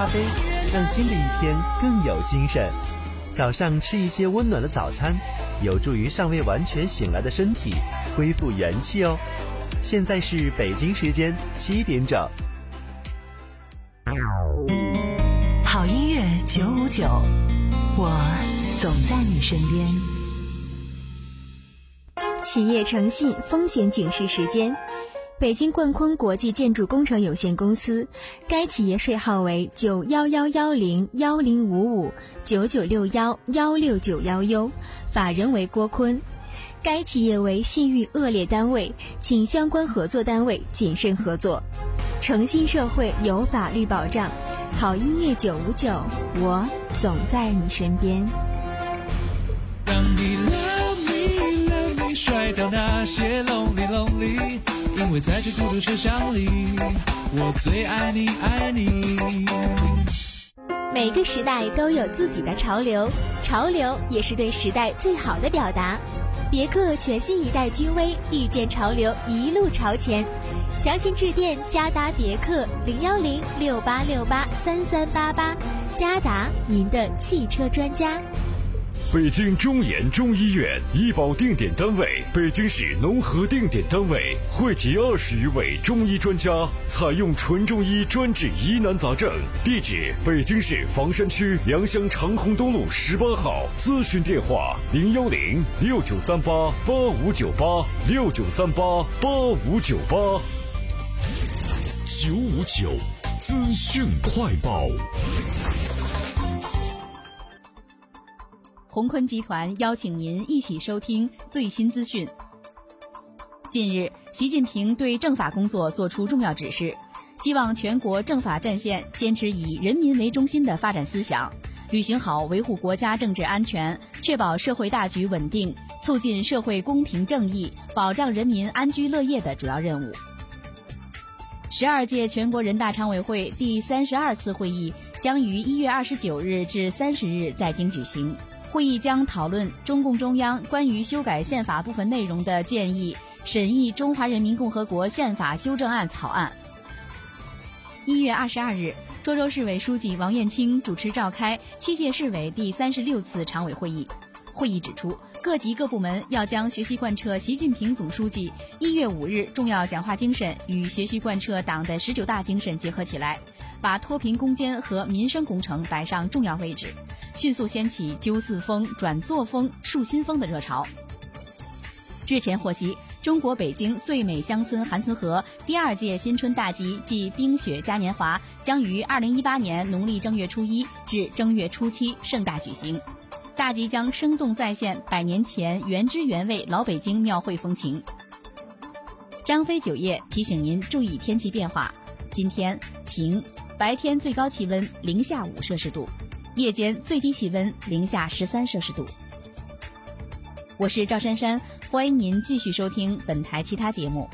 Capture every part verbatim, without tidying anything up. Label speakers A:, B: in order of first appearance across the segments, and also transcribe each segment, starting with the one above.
A: 咖啡，让新的一天更有精神。早上吃一些温暖的早餐，有助于尚未完全醒来的身体恢复元气哦。现在是北京时间七点整。
B: 好音乐九五九，我总在你身边。
C: 企业诚信风险警示时间。北京冠坤国际建筑工程有限公司，该企业税号为九幺幺幺零幺零五五九九六幺幺六九幺 U， 法人为郭坤。该企业为信誉恶劣单位，请相关合作单位谨慎合作。诚信社会有法律保障，好音乐九五九，我总在你身边。
D: 让你 love me love me 甩掉那些 lonely lonely，因为在这孤独车厢里，我最爱你爱你。
C: 每个时代都有自己的潮流，潮流也是对时代最好的表达。别克全新一代君威，遇见潮流，一路朝前。详情致电嘉达别克零幺零六八六八三三八八，嘉达您的汽车专家。
E: 北京中研中医院医保定点单位，北京市农合定点单位，汇集二十余位中医专家，采用纯中医专治疑难杂症。地址：北京市房山区良乡长虹东路十八号。咨询电话：零幺零六九三八八五九八六九三八八五九八。九五九资讯快报。
F: 鸿坤集团邀请您一起收听最新资讯。近日，习近平对政法工作作出重要指示，希望全国政法战线坚持以人民为中心的发展思想，履行好维护国家政治安全、确保社会大局稳定、促进社会公平正义、保障人民安居乐业的主要任务。十二届全国人大常委会第三十二次会议将于一月二十九日至三十日在京举行。会议将讨论中共中央关于修改宪法部分内容的建议，审议《中华人民共和国宪法修正案》草案。一月二十二日，涿州市委书记王燕青主持召开七届市委第三十六次常委会议。会议指出，各级各部门要将学习贯彻习近平总书记一月五日重要讲话精神与学习贯彻党的十九大精神结合起来，把脱贫攻坚和民生工程摆上重要位置，迅速掀起揪四风、转作风、树新风的热潮。日前获悉，中国北京最美乡村韩村河第二届新春大集暨冰雪嘉年华将于二零一八年农历正月初一至正月初七盛大举行。大集将生动再现百年前原汁原味老北京庙会风情。张飞酒业提醒您注意天气变化，今天晴，白天最高气温零下五摄氏度，夜间最低气温零下十三摄氏度。我是赵珊珊，欢迎您继续收听本台其他节目。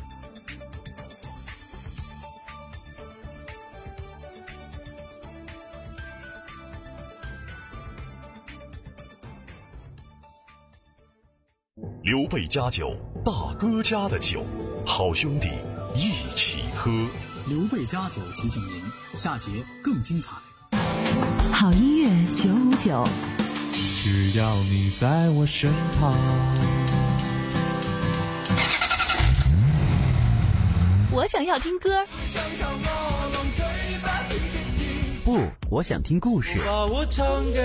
E: 刘备家酒，大哥家的酒，好兄弟一起喝。
G: 刘备家酒提醒您，下节更精彩。
B: 好音乐九五九，
D: 只要你在我身旁。
C: 我想要听歌，
A: 不，我想听故事。
D: 把我唱给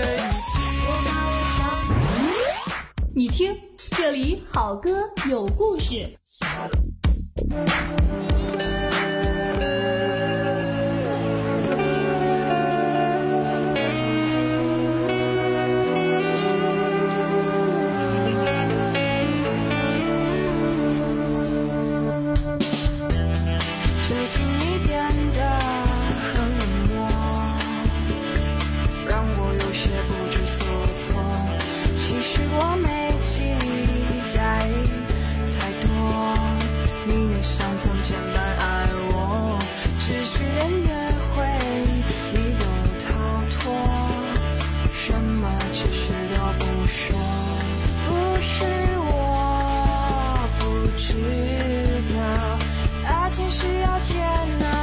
H: 你听，这里好歌有故事。
I: 最近你变得很冷漠，让我有些不知所措。其实我没期待太多，你能像从前般爱我，只是连约会你都逃脱，什么其实都不说。不是我不知道，爱情需要煎熬。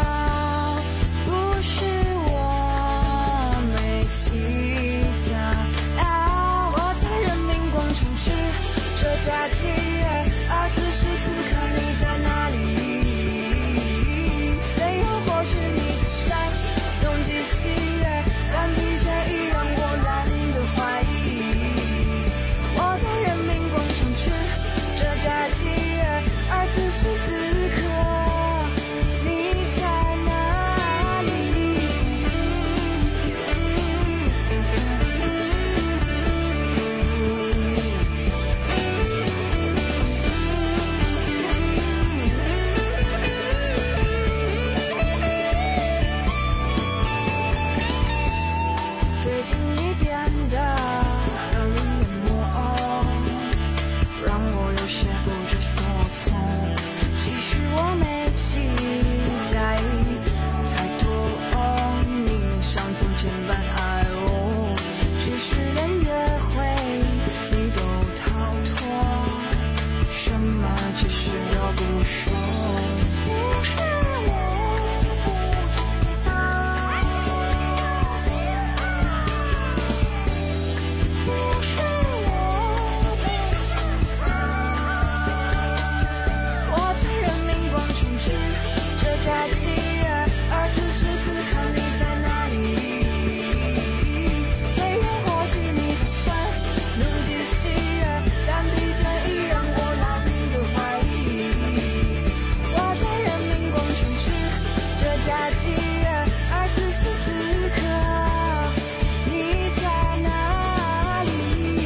I: 假期，而此时此刻你在哪里？虽然或许你在山东极西，但疲倦已让我老你的怀疑。我在人民广场吃着炸鸡，而此时此刻你在哪里？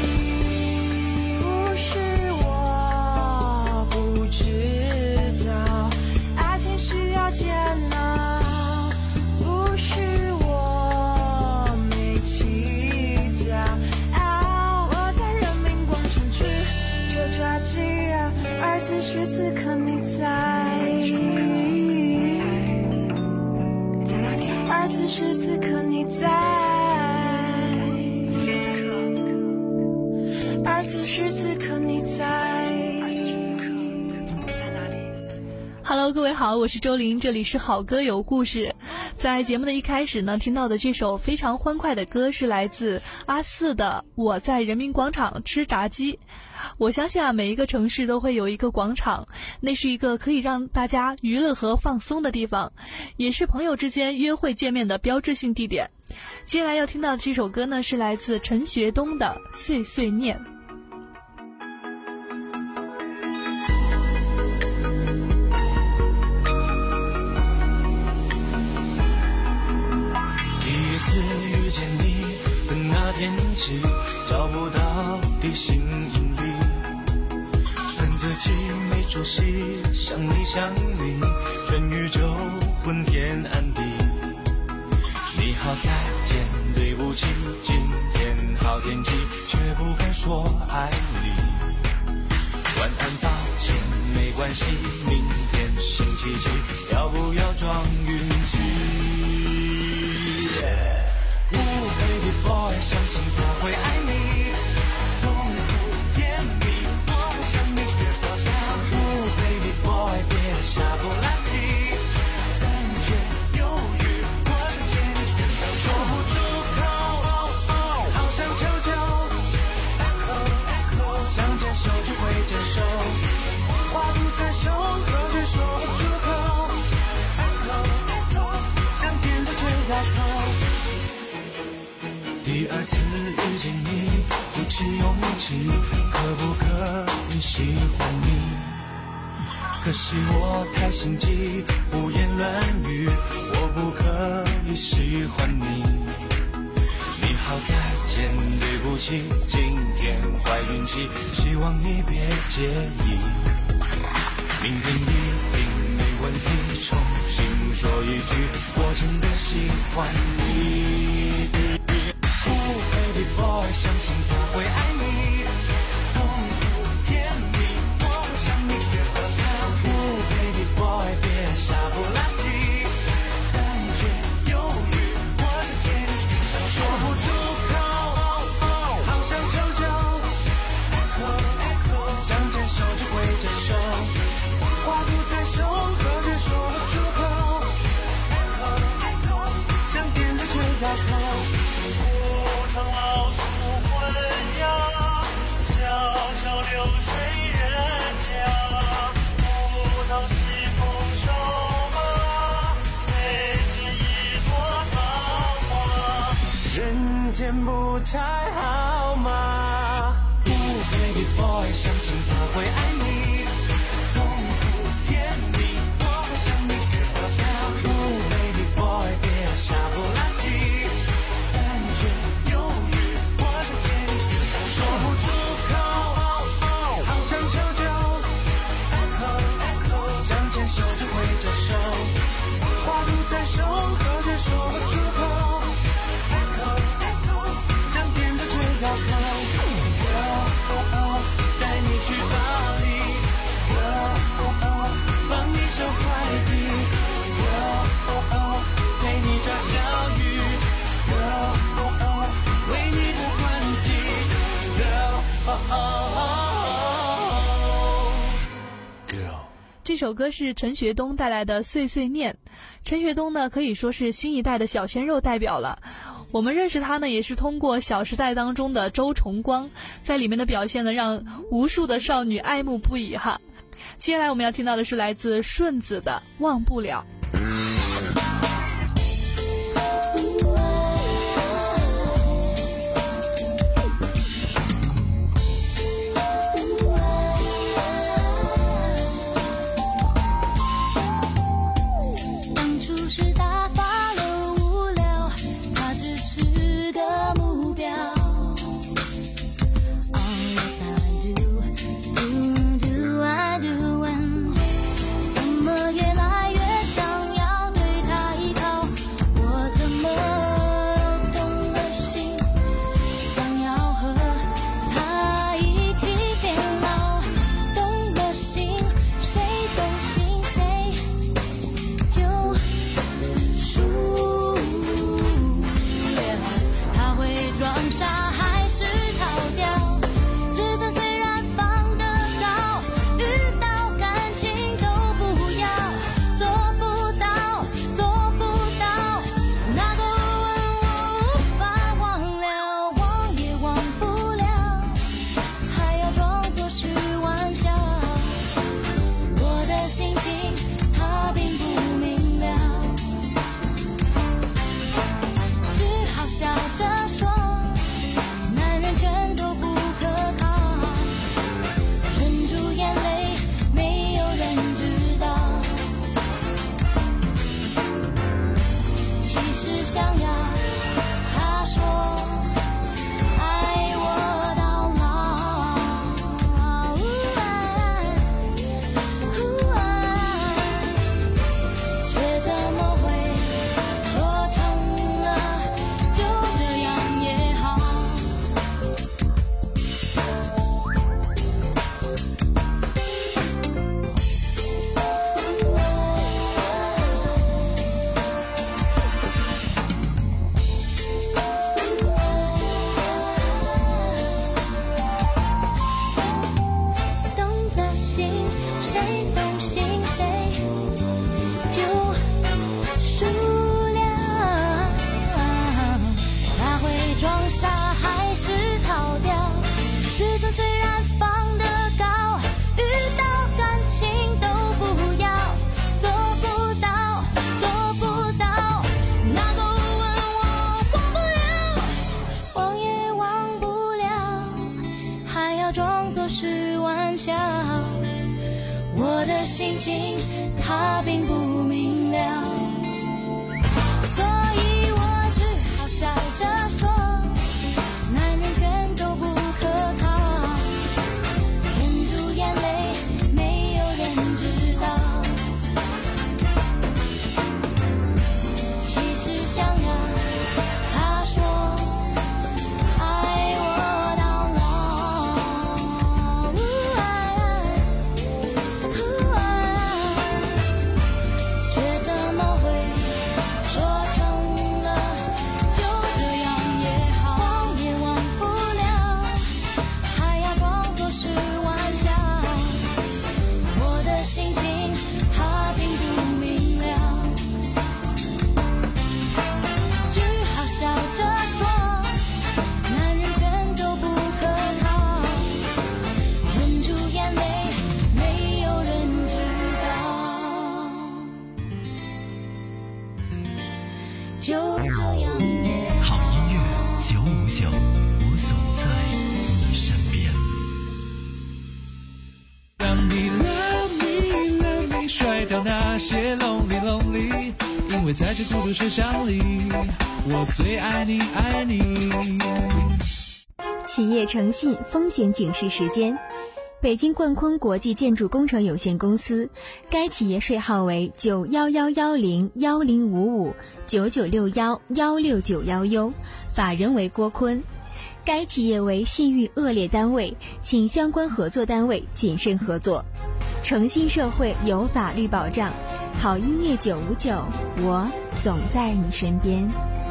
I: 不是我不知道爱情需要煎熬，不是我没起早，啊，我在人民广场吃着炸鸡，而此时此刻你在，而此时此刻你在，而此时此刻你在。
J: Hello， 各位好，我是周玲，这里是好歌有故事。在节目的一开始呢，听到的这首非常欢快的歌是来自阿四的《我在人民广场吃炸鸡》。我相信啊，每一个城市都会有一个广场，那是一个可以让大家娱乐和放松的地方，也是朋友之间约会见面的标志性地点。接下来要听到的这首歌呢，是来自陈学冬的《碎碎念》。
K: 遇见你的那天起，找不到地心引力，恨自己没出息，想你想你，全宇宙昏天暗地。你好再见，对不起，今天好天气，却不敢说爱你。晚安，抱歉，没关系，明天星期几，要不要撞运气？ Oh baby boy， 相信他会爱你，痛苦甜蜜，我不想你别发飙。Oh baby boy， 别傻不拉几，感觉犹豫，我想见你变到说不出口，好想求救 ，echo echo， 想牵手就会接受，话不在胸口却说不出口 ，echo echo， 想点着最大口。 第二次遇见你，鼓起勇气，可不可以喜欢你？可惜我太心急，胡言乱语，我不可以喜欢你。你好再见，对不起，今天坏运气，希望你别介意。明天一定没问题，重新说一句，我真的喜欢你。 Baby boy， 相信他会爱你，痛苦甜蜜，我不想你别发飙。Oh baby boy， 别傻不拉几，感觉犹豫，我想见你变到说不出口，好想求救 ，echo echo， 想牵手就会接受，话不在胸口却说不出口 ，echo echo， 想点着最大口。
L: 老树昏鸦，小桥流水人家，不当西风瘦马，没见一朵桃花。
K: 人间不拆好吗 ？Oh baby boy， 相信他会爱你，痛苦甜蜜，我不想你别发飙。Oh baby boy， 别傻不拉几，感觉。 说不出口，好想求救 ，echo echo， 想牵手就会接受，话不在胸口却说不出口 ，echo echo， 想点着最高口 ，Girl， 带你去巴黎 ，Girl， 帮你收快递 ，Girl， 陪你抓小鱼 ，Girl， 为你不关机。
J: 这首歌是陈学冬带来的《碎碎念》。陈学冬呢，可以说是新一代的小鲜肉代表了。我们认识他呢，也是通过《小时代》当中的周崇光，在里面的表现呢，让无数的少女爱慕不已哈。接下来我们要听到的是来自顺子的《忘不了》。
I: 心情它并不明了，所以我只好笑着说，男人全都不可靠，忍住眼泪没有人知道，其实想要他说爱我到老，却怎么会说成了就这样也好，忘也忘不了，还要装作是玩笑，我的心情它并不明了，只好笑着说，男人全都不可靠，忍住眼泪没有人知道，就这样也
A: 好音乐九五九，我总在你身边。
D: 让你 love me love me 甩掉那些 lonely lonely， 因为在这孤独车厢里，我最爱你爱你。
C: 企业诚信风险警示时间。北京冠坤国际建筑工程有限公司，该企业税号为九幺幺幺零幺零五五九九六幺幺六九幺 U， 法人为郭坤。该企业为信誉恶劣单位，请相关合作单位谨慎合作。诚信社会有法律保障，好音乐九五九，我总在你身边。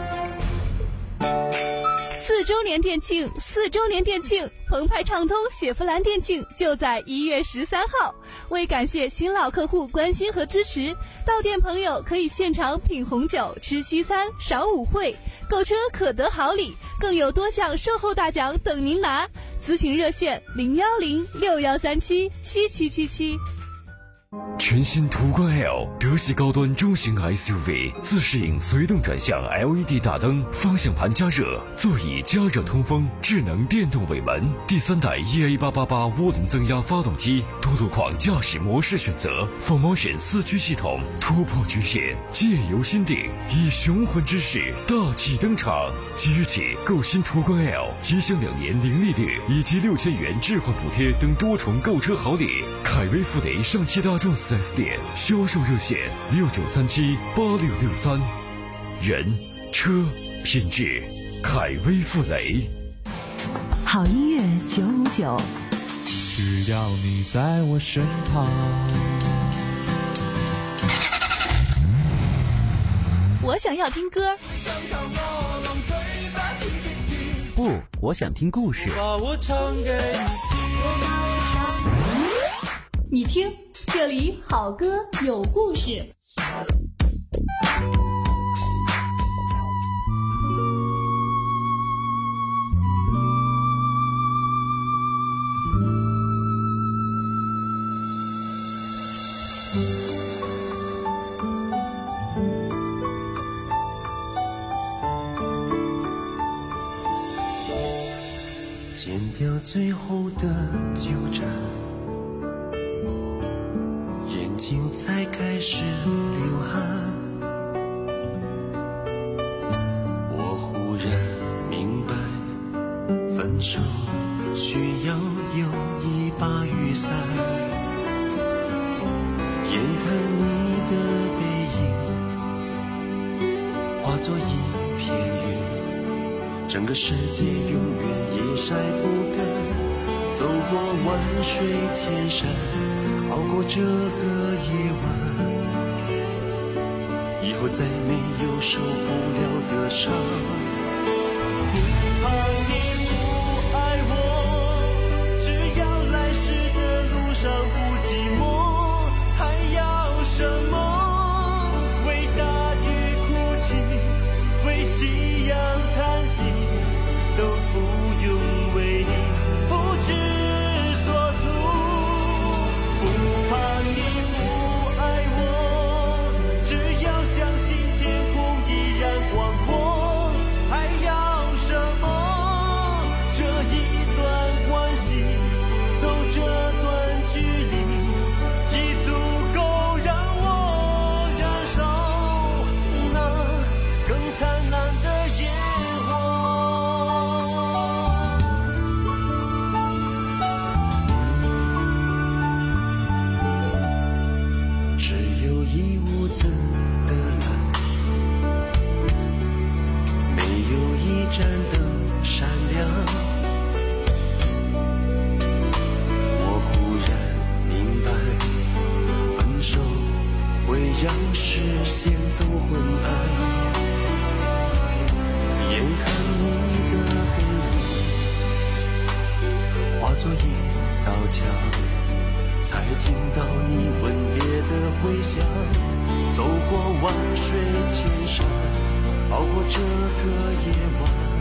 J: 四周年店庆，四周年店庆，澎湃畅通雪佛兰店庆就在一月十三号。为感谢新老客户关心和支持，到店朋友可以现场品红酒、吃西餐、赏舞会，购车可得好礼，更有多项售后大奖等您拿。咨询热线零幺零六幺三七七七七七。
E: 全新途观 L 德系高端中型 S U V， 自适应随动转向 L E D 大灯，方向盘加热，座椅加热通风，智能电动尾门，第三代 E A 八八八涡轮增压发动机，多路况驾驶模式选择 ，Full Motion 四驱系统，突破局限，借由心定，以雄浑之势大气登场。即日起购新途观 L， 即享两年零利率以及六千元置换补贴等多重购车好礼。凯威富雷上汽大众四 S 店销售热线六九三七八六六三，人车品质，凯威富雷。
B: 好音乐九五九，
D: 只要你在我身旁。
J: 我想要听歌。
A: 不，我想听故事。
L: 把我唱给
H: 你听，这里好歌有故事。
K: 剪掉最后的纠缠，眼睛才开始流汗。我忽然明白，分手需要有一把雨伞。眼看你的背影化作一片云，整个世界永远也晒不干。走过万水千山，熬过这个夜晚，以后再没有受不了的伤。
L: 不怕你不爱我，只要来时的路上不寂寞，还要什么？为大雨哭泣，为夕阳叹息，都不用为你不知所措。不怕你不爱我，只要相信天空依然广阔，还要什么？这一段关系，走这段距离，已足够让我燃烧那更灿烂的烟火。
K: 只有一屋子的蓝，没有一盏灯闪亮。我忽然明白，分手会让视线都昏暗。眼看你的背影化作一道墙，才听到你吻别的回响。走过万水千山，熬过这个夜晚，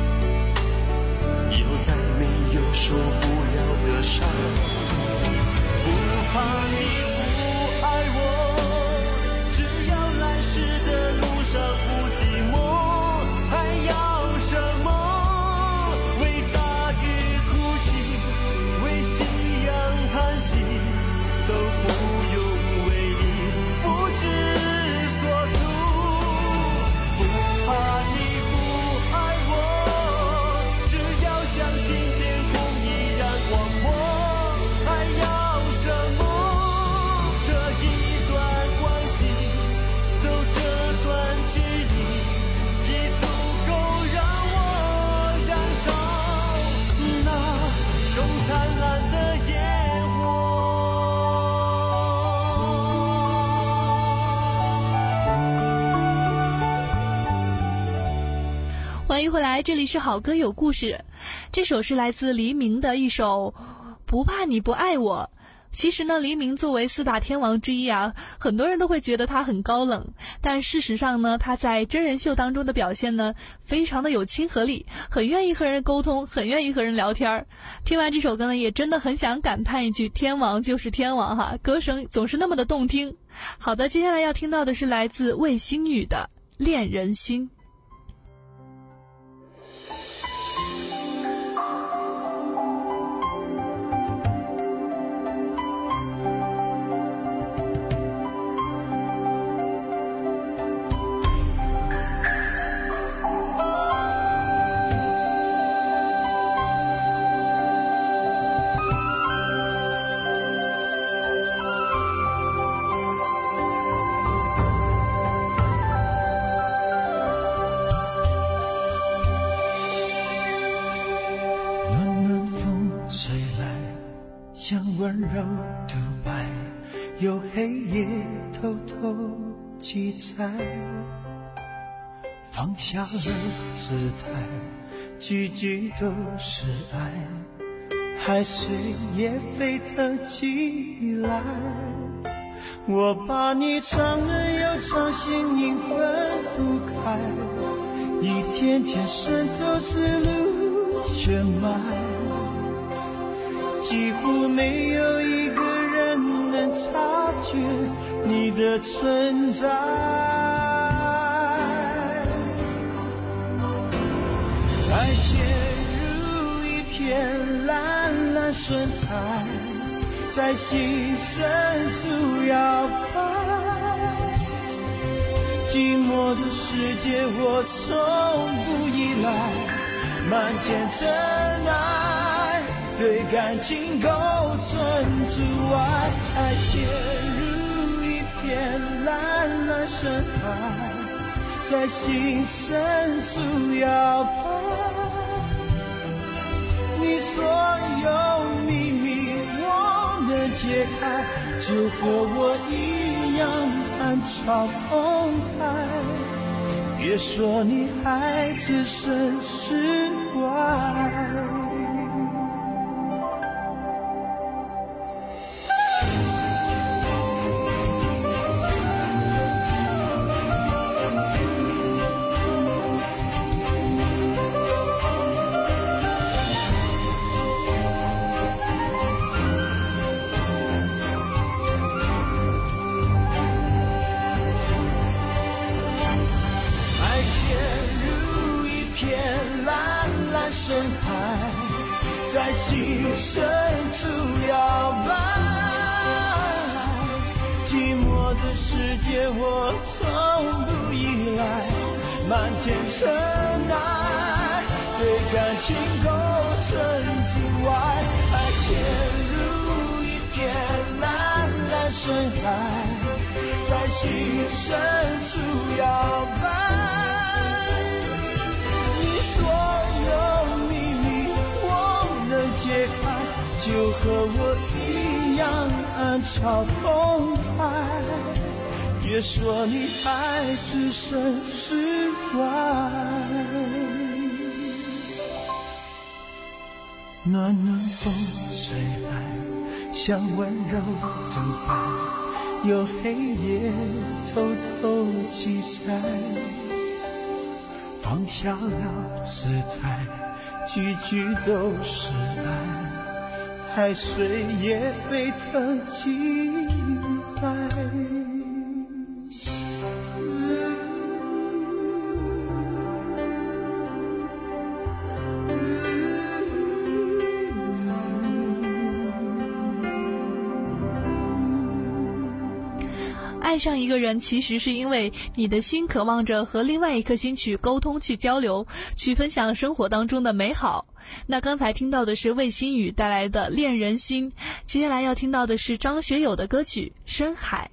K: 以后再没有受不了的伤。
L: 不怕你不爱我，只要来时的路上不寂寞，还要什么？为大雨哭泣，为夕阳叹息，都不用为你不知所措。不怕你不爱我，只要相信天空依然广阔，还要什么？这一段关系，走这段距离，已足够让我燃烧那更灿烂的烟火。
J: 欢迎回来，这里是好歌有故事。这首是来自黎明的一首《不怕你不爱我》。 其实呢，黎明作为四大天王之一啊，很多人都会觉得他很高冷，但事实上呢，他在真人秀当中的表现呢，非常的有亲和力，很愿意和人沟通，很愿意和人聊天。听完这首歌呢，也真的很想感叹一句，天王就是天王哈，歌声总是那么的动听。好的，接下来要听到的是来自魏新宇的《恋人心》。
K: 温柔独白，有黑夜偷偷记载，放下了姿态，句句都是爱，海水也沸腾起来。我把你唱了又唱，心灵分不开，一天天渗透思路血脉，几乎没有一个人能察觉你的存在。爱潜入一片蓝蓝深海，在心深处摇摆，寂寞的世界我从不依赖，漫天尘埃对感情构成阻碍。爱潜入一片蓝蓝深海，在心深处摇摆，你所有秘密我能解开，就和我一样暗潮澎湃，别说你还置身事外。深海，在心深处摇摆，寂寞的世界我从不依赖，漫天尘埃对感情构成阻碍。爱潜入一片蓝蓝深海，在心深处摇摆，你所有秘密我能解开，就和我一样暗潮澎湃，别说你还置身事外。暖暖风吹来，像温柔独白，有黑夜偷偷记载，放下了姿态，句句都是爱，海水也沸腾起来。
J: 爱上一个人，其实是因为你的心渴望着和另外一颗心去沟通、去交流、去分享生活当中的美好。那刚才听到的是魏新宇带来的《恋人心》，接下来要听到的是张学友的歌曲《深海》。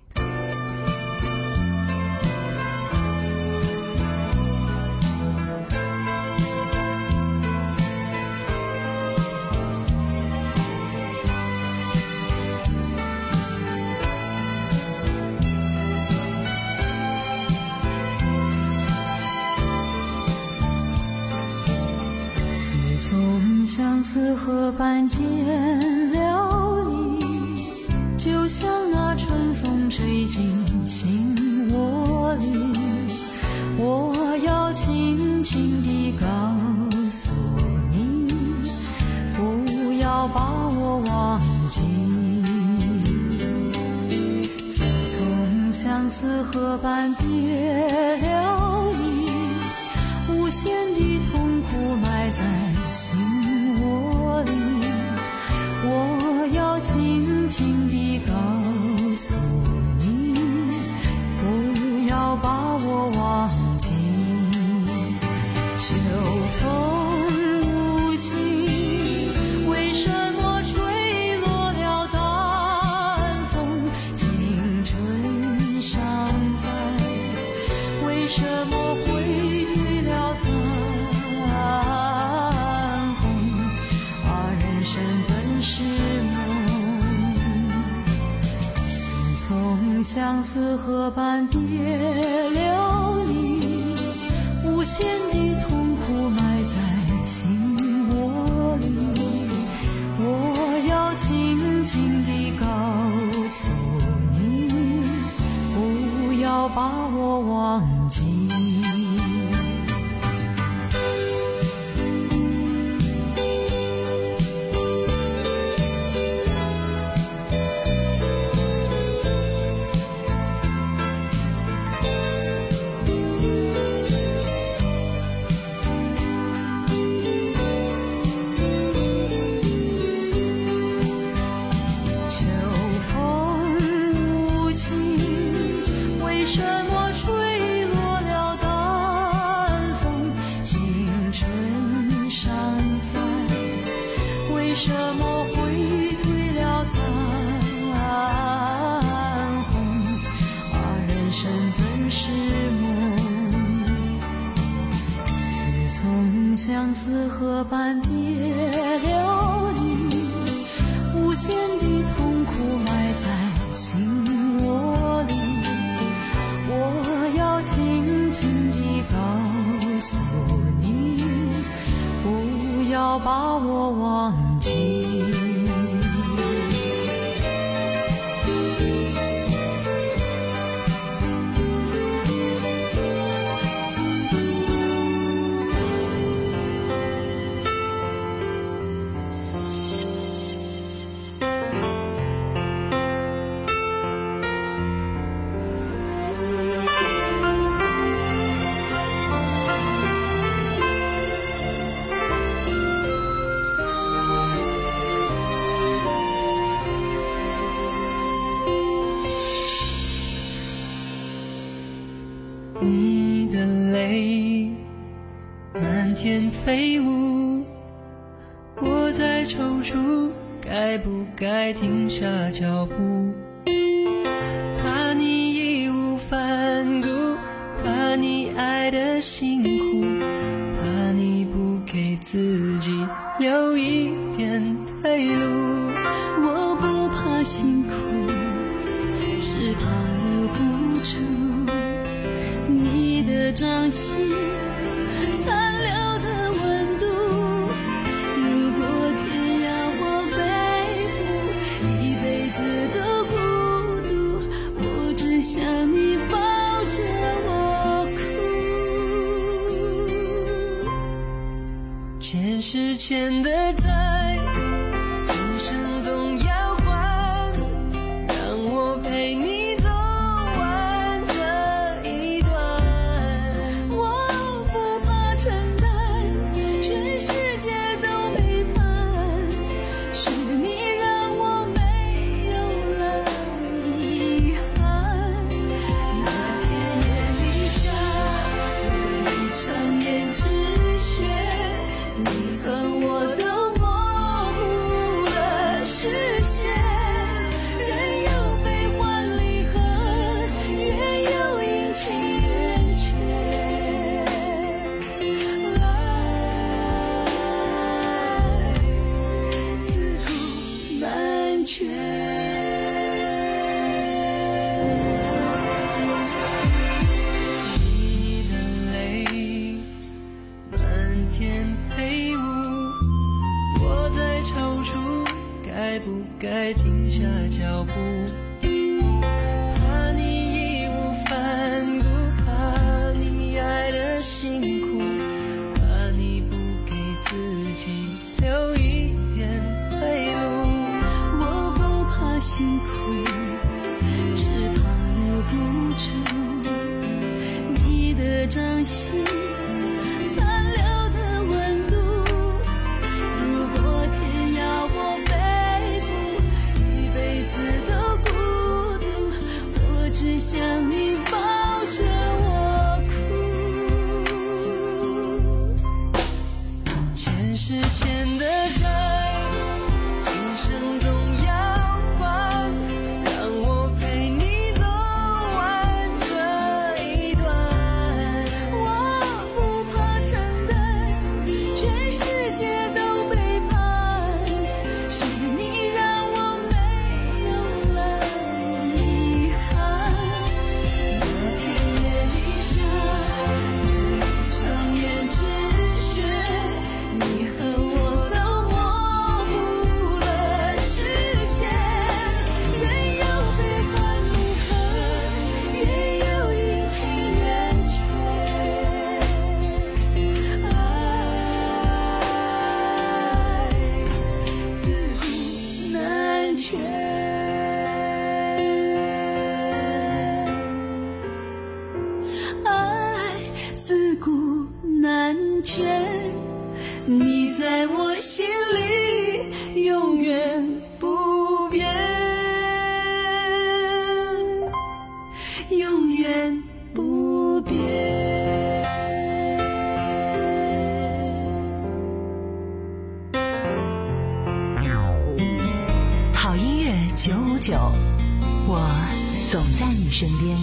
M: 从相思河畔见了你，
I: 就像那春风吹进心窝里，我要轻轻地告诉你，不要把我忘记。自从相思河畔别了你，无限的痛苦埋在心窝里，我要轻轻地告诉你，不要把我忘记。秋风无情，为什么吹落了淡风？青春尚在，为什么会褪了残红？啊，人生本是梦，自从相思河畔别了你，无限的痛苦埋在心窝里，我要轻轻地告诉你，不要把我忘记。相思河畔别了你，无限的痛苦埋在心窝里，我要轻轻地告诉你，不要把我忘记。你的泪满天飞舞，我在踌躇该不该停下脚步，怕你义无反顾，怕你爱得辛苦，怕你不给自己留一点退路。我不怕辛苦，只怕留不住你的掌心残留的温度。如果天要我背负一辈子的孤独，我只想你抱着我哭。前世欠的债，今生总要还，让我陪你走完这一段。我不怕承担全世界都背叛，是你让我没有了遗憾。那天夜里下了一场胭脂雪，你和我都默
M: 不该停下脚步，怕你义无反顾，怕你爱的辛苦，怕你不给自己留一点退路。
N: 我不怕辛苦，只怕留不住你的掌心残留的温度。如果天要我背负一辈子的孤独，我只想你抱着我哭。
M: 前世欠的债，今生总要还，让我陪你走完这一段。
N: 我不怕承担全世界都背叛，是你让我没有了遗憾。那天夜里下了一场胭脂雪，你和我都模糊了视线。人有背叛离合，月有阴晴圆缺，爱自古难全。爱自古难全，你在我心里永远不变，永远不变。
B: 好音乐九五九，我总在你身边。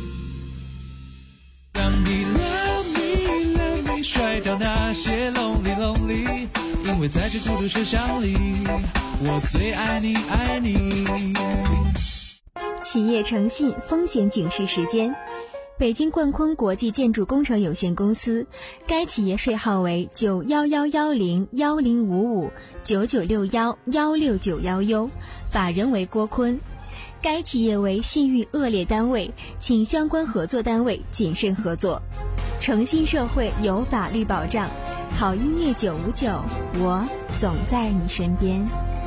D: 让你 love me love me 甩掉那些 lonely lonely， 因为在这孤独车厢里，我最爱你爱你。
C: 企业诚信风险警示时间。北京冠坤国际建筑工程有限公司，该企业税号为九幺幺幺零幺零五五九九六幺幺六九幺 U， 法人为郭坤。该企业为信誉恶劣单位，请相关合作单位谨慎合作。诚信社会有法律保障，好音乐九五九，我总在你身边。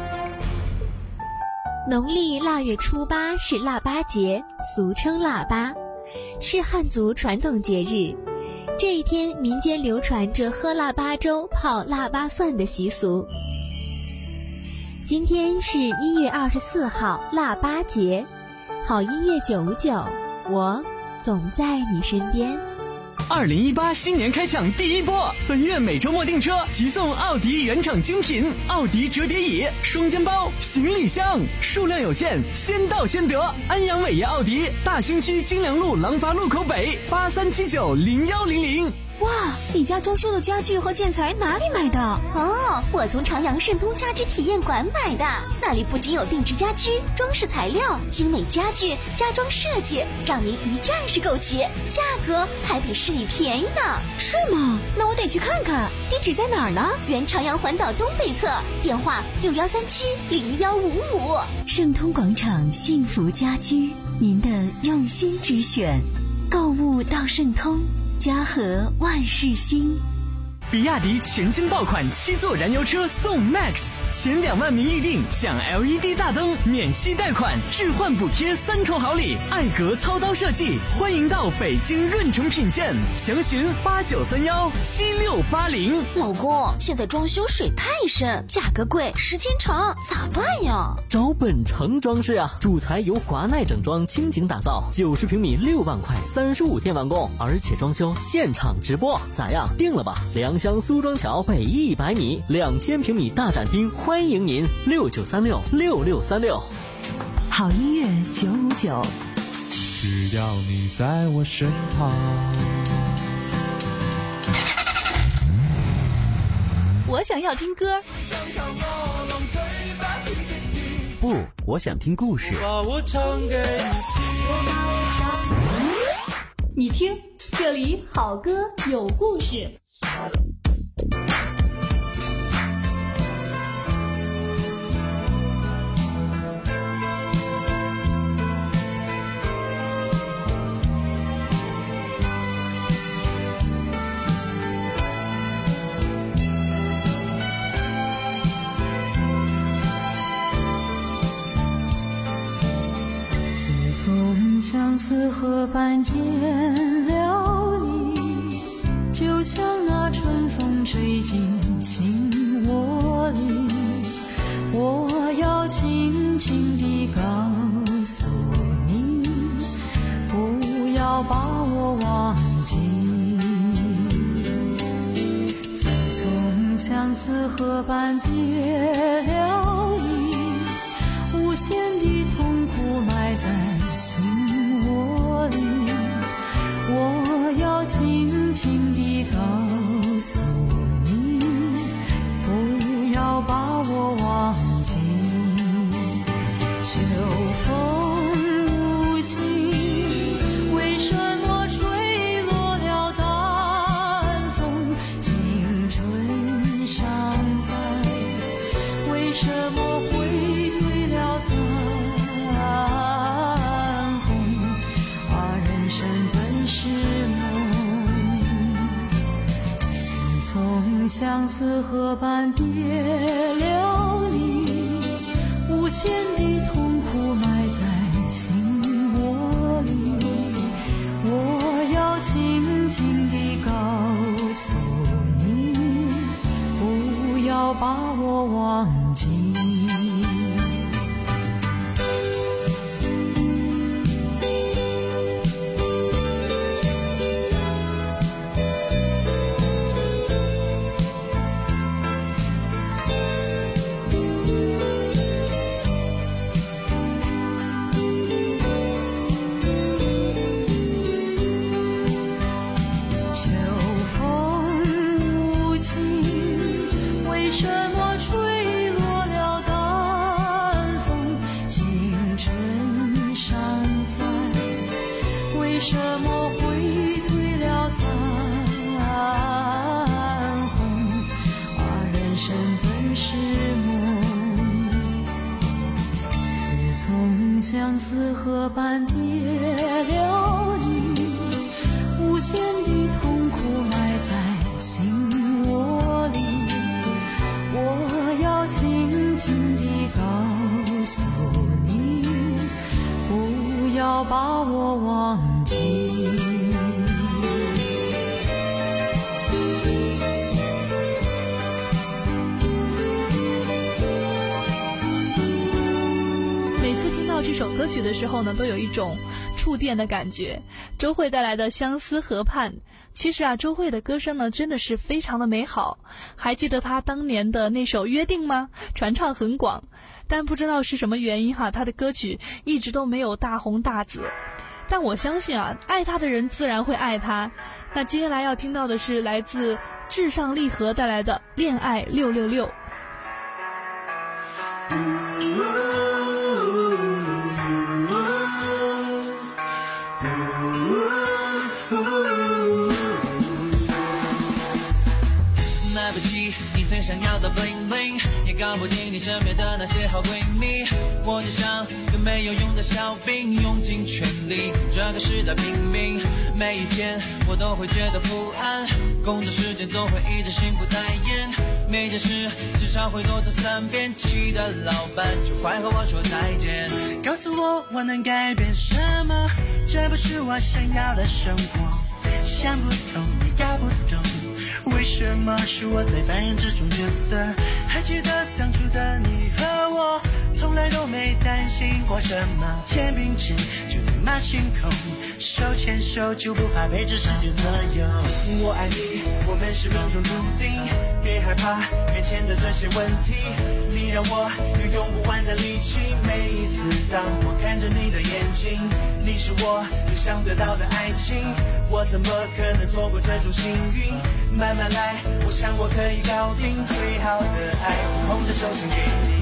C: 农历腊月初八是腊八节，俗称腊八，是汉族传统节日。这一天，民间流传着喝腊八粥、泡腊八蒜的习俗。今天是一月二十四号，腊八节。好音乐九五九，我总在你身边。
O: 二零一八新年开抢第一波，本月每周末订车即送奥迪原厂精品奥迪折叠椅、双肩包、行李箱，数量有限，先到先得。安阳伟业奥迪，大兴区金良路廊坊路口北，八三七九零幺零零。
P: 哇，你家装修的家具和建材哪里买的？
Q: 哦，我从长阳盛通家居体验馆买的，那里不仅有定制家居、装饰材料、精美家具、家装设计，让您一站式购齐，价格还比市里便宜呢。
P: 是吗？那我得去看看。地址在哪儿呢？
Q: 原长阳环岛东北侧，电话六幺三七零幺五五。
B: 盛通广场幸福家居，您的用心之选，购物到盛通，家和万事兴。
O: 比亚迪全新爆款七座燃油车送 Max， 前两万名预定享 L E D 大灯，免息贷款，置换补贴三重好礼，艾格操刀设计，欢迎到北京润城品鉴，详询八九三幺七六八零。
Q: 老公，现在装修水太深，价格贵，时间长，咋办呀？
R: 找本城装饰啊，主材由华奈整装倾情打造，九十平米六万块，三十五天完工，而且装修现场直播，咋样？定了吧？良乡苏庄桥北一百米，两千平米大展厅，欢迎您六九三六六六三六。
B: 好音乐九五九，
D: 只要你在我身旁。
J: 我想要听歌。
A: 不，我想听故事。
L: 把我唱给
H: 你听，你听，这里好歌有故事。
N: 相思河畔见了你，就像那春风吹进心窝里。我要轻轻地告诉你，不要把我忘记。自从相思河畔别了你，无限的痛苦埋在心窝里。我要轻轻地告诉你，不要把我忘记。秋风无情，为什么吹落了淡风？青春尚在，为什么会褪了残红？啊，人生本是梦，自从相思河畔别了你，无限的痛苦埋在心窝里。我要轻轻地告诉你，不要把我忘记。相思河畔别了你，无限的痛苦埋在心窝里。我要轻轻地告诉你，不要把我忘记。
J: 这首歌曲的时候呢，都有一种触电的感觉。周蕙带来的《相思河畔》，其实啊，周蕙的歌声呢真的是非常的美好。还记得她当年的那首《约定》吗？传唱很广，但不知道是什么原因哈，她的歌曲一直都没有大红大紫。但我相信啊，爱她的人自然会爱她。那接下来要听到的是来自至上励合带来的《恋爱六六六》。
K: 买不起你最想要的 bling bling， 也搞不定你身边的那些好闺蜜。我就像个没有用的小兵，用尽全力这个时代拼命。每一天我都会觉得不安，工作时间总会一直心不在焉，每件事至少会多做三遍，气的老板就快和我说再见。
L: 告诉我我能改变什么，这不是我想要的生活。想不通也搞不懂，为什么是我在扮演这种角色？还记得当初的你和我，从来都没担心过什么，肩并肩就在马星空，手牵手就不怕被这世界左右。我爱你，我们是命中注定，别害怕面前的这些问题，你让我有用不完的力气。每一次当我看着你的眼睛，你是我最想得到的爱情，我怎么可能错过这种幸运？慢慢来，我想我可以搞定，最好的爱我捧着手心给你。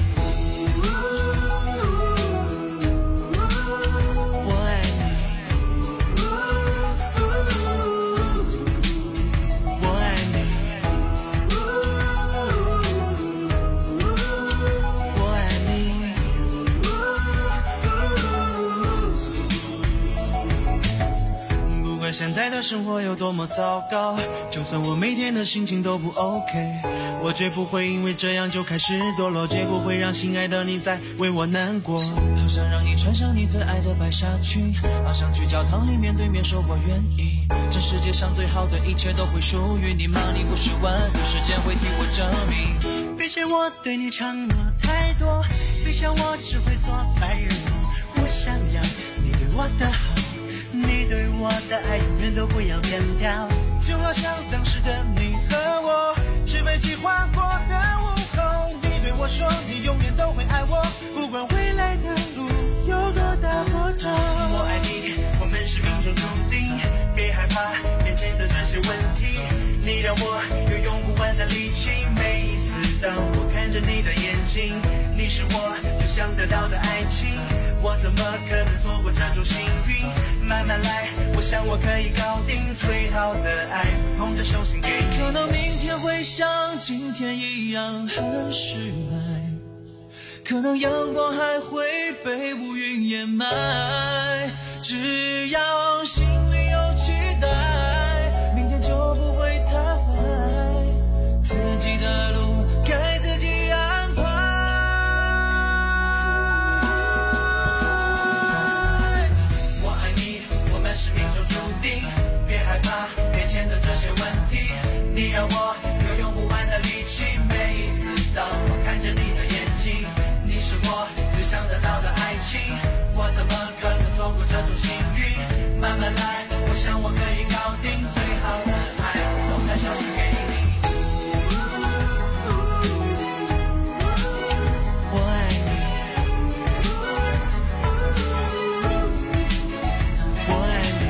K: 现在的
L: 生活有多么糟糕，就算我每天的心情都不 OK， 我绝不会因为这样就开始堕落，绝不会让心爱的你再为我难过。好想让你穿上你最爱的白纱裙，好想去教堂里面对面说我愿意，这世界上最好的一切都会属于你吗？你不是问题，时间会替我证明。
K: 别嫌我对你承诺太多，别想我只会做白日梦，我想要你对我的好，你对我的爱永远都不要变调，就好像当时的你和我只被计划过的午后，你对我说你永远都会爱我，不管未来的路有多大波折。我爱你，我们是命中注定，别害怕面前的这些问题，你让我有用不完的力气，每一次当我看着你的眼睛，你是我最想得到的爱情，我怎么可能错过这种幸运，慢慢来，我想我可以搞定，最好的爱捧着手心给你。可能明天会像今天一样很失败，可能阳光还会被乌云掩埋，只要心里有期待，明天就不会太坏，自己的路该自己安排。我爱你，我们是命中注定，别害怕面前的这些问题，你让我有用不完的力气，每一次当我看着你的眼睛，你是我最想得到的爱情，我怎么可能错过这种幸运，慢慢来，我想我可以搞定，最好的爱捧在手心给你。我爱你，我爱你，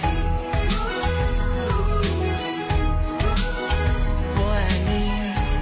K: 我爱你。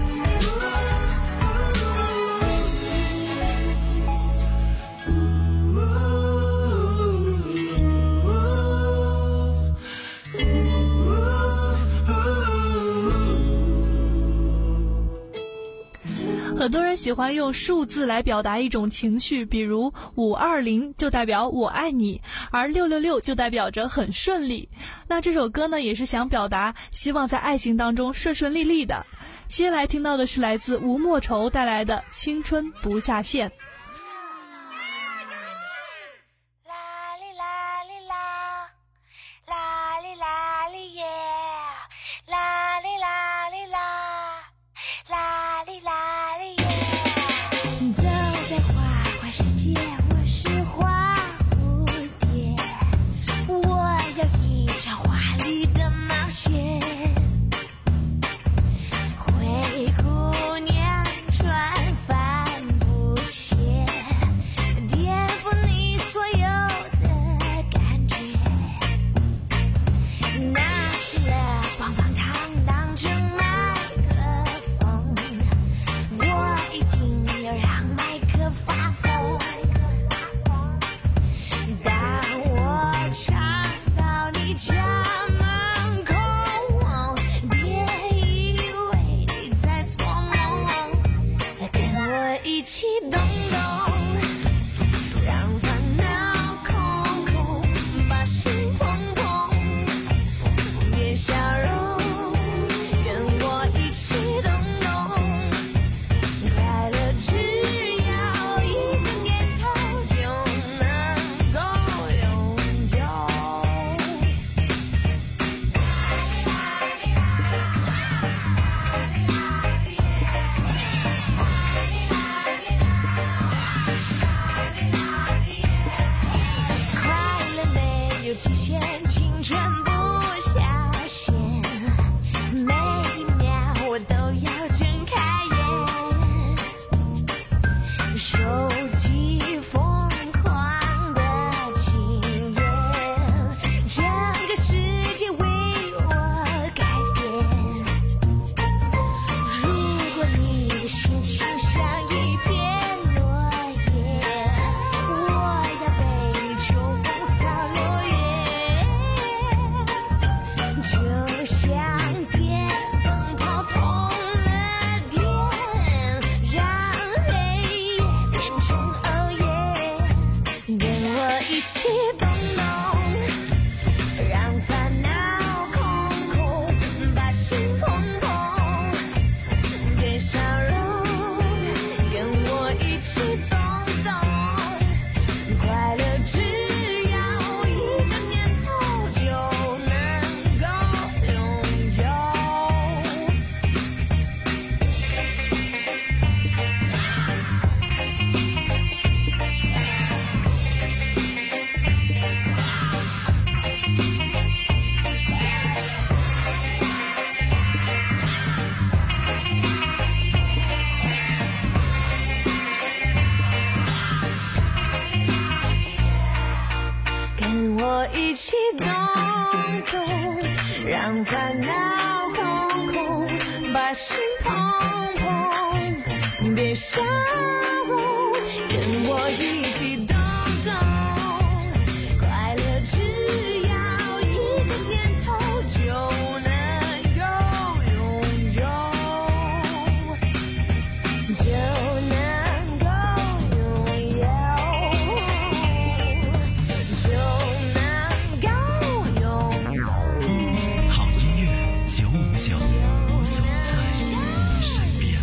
J: 很多人喜欢用数字来表达一种情绪，比如五二零就代表我爱你，而六六六就代表着很顺利。那这首歌呢，也是想表达希望在爱情当中顺顺利利的。接下来听到的是来自吴莫愁带来的《青春不下线》。
N: 灰姑娘穿帆不闲。
I: 让烦恼空空，把心碰碰，别笑容，跟我一起动动，快乐只要一个念头就能够拥有，就能够拥有，就能够拥有。
S: 好音乐九五九，我总在你身边。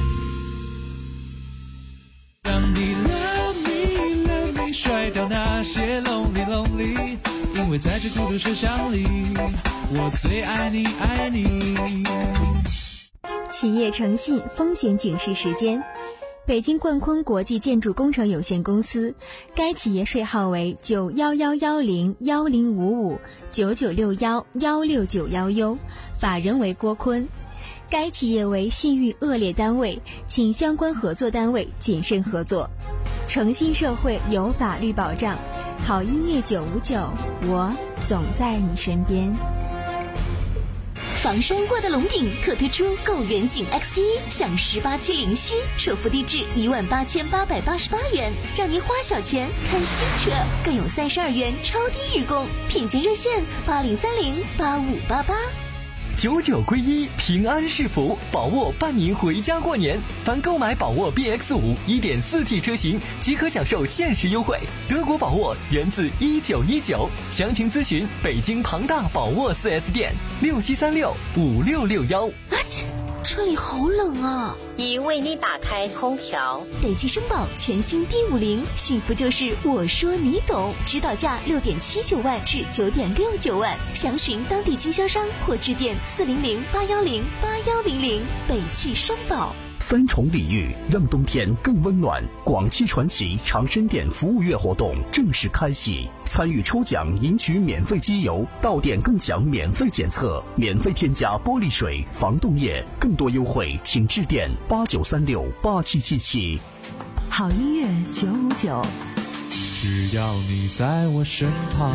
D: 让你 love me love me 甩掉那些 lonely lonely， 因为在这孤独车厢里，我最爱你爱你。
C: 企业诚信风险警示时间。北京冠坤国际建筑工程有限公司，该企业税号为九幺幺幺零幺零五五九九六幺幺六九幺 U， 法人为郭坤。该企业为信誉恶劣单位，请相关合作单位谨慎合作。诚信社会有法律保障，好音乐九五九，我总在你身边。
B: 房山挂的龙顶可推出购远景 X 一 享十八期零息，首付低至一万八千八百八十八元，让您花小钱看新车，更有三十二元超低日供，品鉴热线八零三零八五八八。
O: 九九归一，平安是福，宝沃伴您回家过年。凡购买宝沃 B X 五 一点四 T 车型，即可享受限时优惠。德国宝沃源自一九一九，详情咨询北京庞大宝沃 四 S 店六七三六五六六幺。
B: 啊切，车里好冷啊！
T: 已为你打开空调。
B: 北汽绅宝全新 D 五零，幸福就是我说你懂，指导价六点七九万至九点六九万，详询当地经销商或致电四零零八幺零八幺零零。北汽绅宝。
U: 三重礼遇，让冬天更温暖。广汽传祺长生店服务月活动正式开启，参与抽奖赢取免费机油，到店更享免费检测，免费添加玻璃水、防冻液，更多优惠请致电八九三六八七七七。
C: 好音乐九五九，
D: 只要你在我身旁。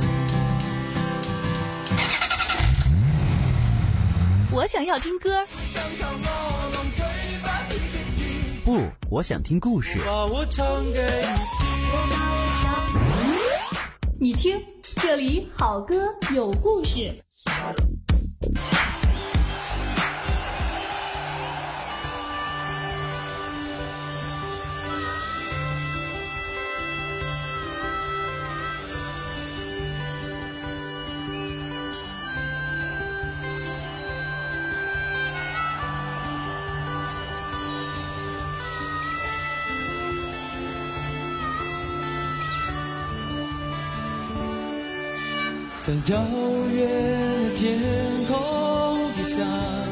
J: 我想要听歌。
A: 不，我想听故事。
L: 把我唱给
H: 你听，这里好歌有故事。
K: 在遥远的天空底下，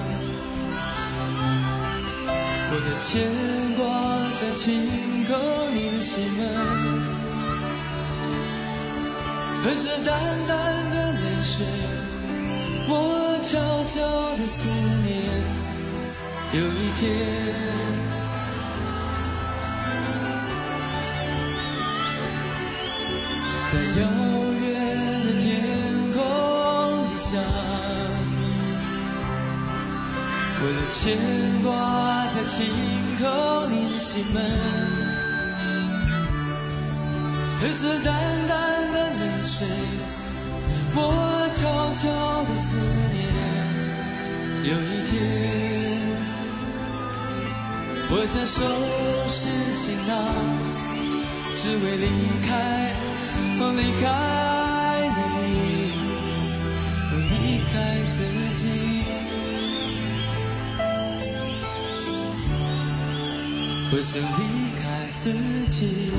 K: 我的牵挂在轻叩你的心门，粉色淡淡的泪水，我悄悄的思念，有一天在遥远的天我的牵挂在轻叩你的心门，褪色淡淡的泪水，我悄悄的思念，有一天我将收拾行囊，只为离开，哦离开你，哦离开自己。我想离开自己。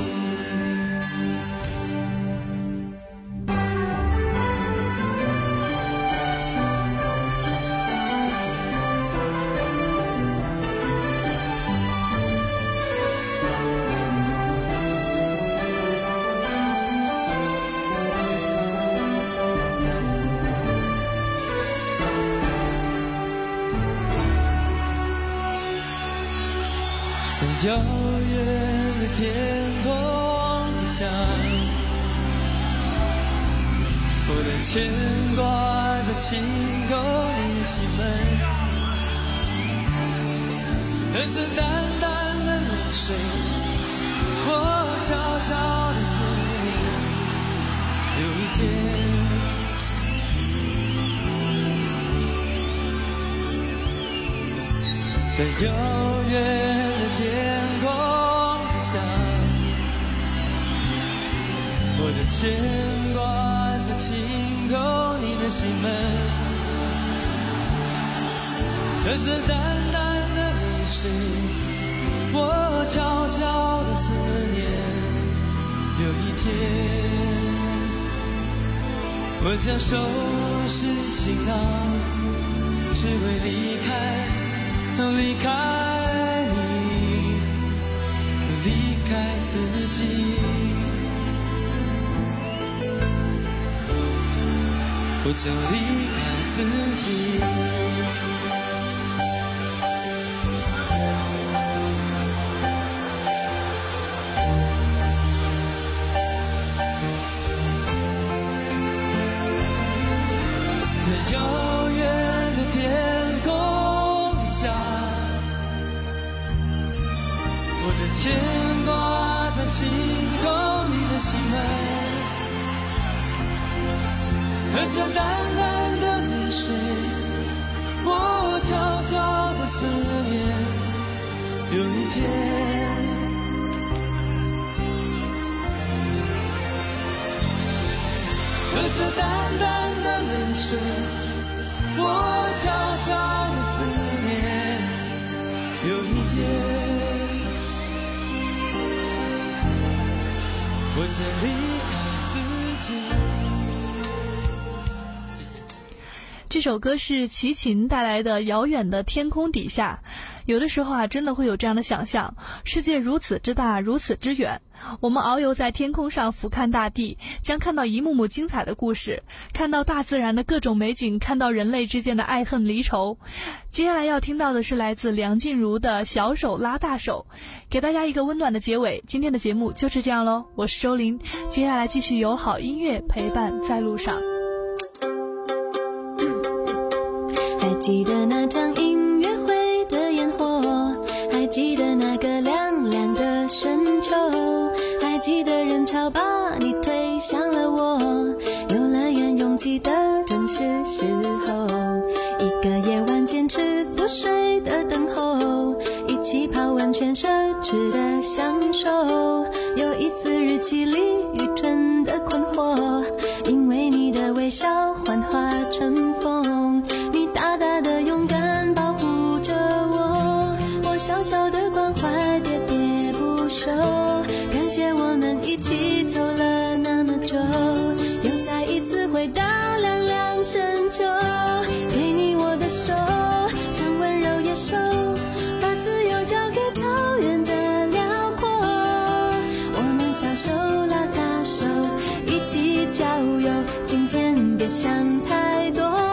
K: 在遥远的天空底下，我
M: 我的牵挂在浸透你的心门，而是淡淡的泪水，我悄悄的思念。有一天，在遥远的天空下，我的牵挂在浸透你的心门，而是淡淡的泪水，我悄悄的思念。有一天，我将收拾行囊，只为离开。离开你，离开自己，我将离开自己。在遥远的天空下，我的牵挂在浸透你的心门，而这淡淡的泪水，我悄悄的思念。有一天，而这淡淡的泪水，我悄悄的思念。有一天，我将离开自己。
J: 这首歌是齐秦带来的《遥远的天空底下》。有的时候啊，真的会有这样的想象，世界如此之大，如此之远，我们遨游在天空上，俯瞰大地，将看到一幕幕精彩的故事，看到大自然的各种美景，看到人类之间的爱恨离愁。接下来要听到的是来自梁静茹的《小手拉大手》，给大家一个温暖的结尾。今天的节目就是这样咯，我是周琳，接下来继续有好音乐陪伴在路上。
N: 还记得那场音乐会的烟火，还记得那个凉凉的深秋，还记得人潮把你推向了我，游乐园拥挤的正是时候，一个夜晚坚持不睡的等候，一起泡温泉奢侈的享受，有一次日记里愚蠢的困惑，因为你的微笑幻化成风，你大大的勇敢保护着我，我小小的关怀喋喋不休，感谢我们一起走了那么久，又再一次回到凉凉深秋，给你我的手，像温柔野兽，把自由交给草原的辽阔，我们小手拉大手，一起郊游，今天别想太多。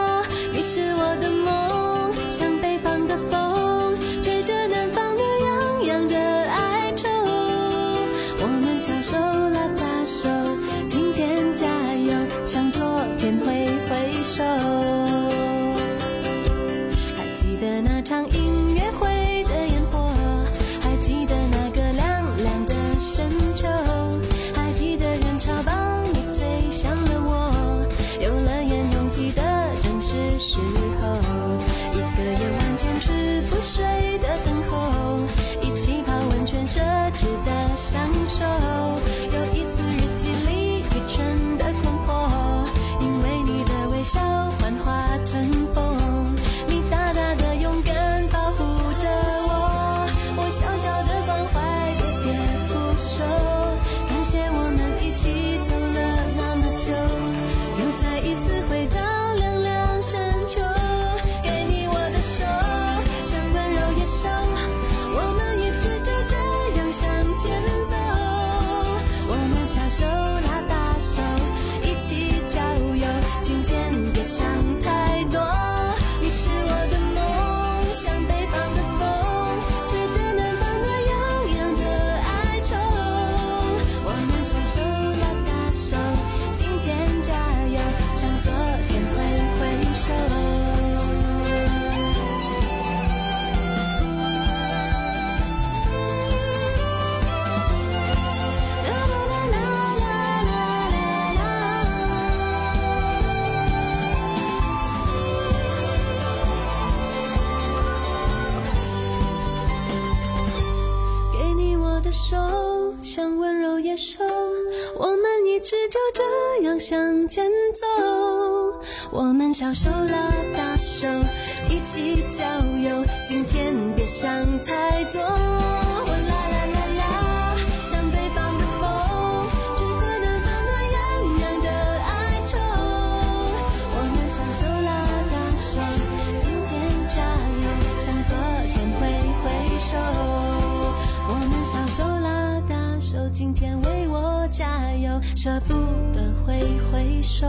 N: 直就这样向前走。我们小手拉大手，一起郊游，今天别想太多。我啦啦啦啦，像北方的风，吹着南方的洋洋的哀愁。我们小手拉大手，今天加油，向昨天挥挥手。我们小手拉大手，今天为我加油，舍不得挥挥手。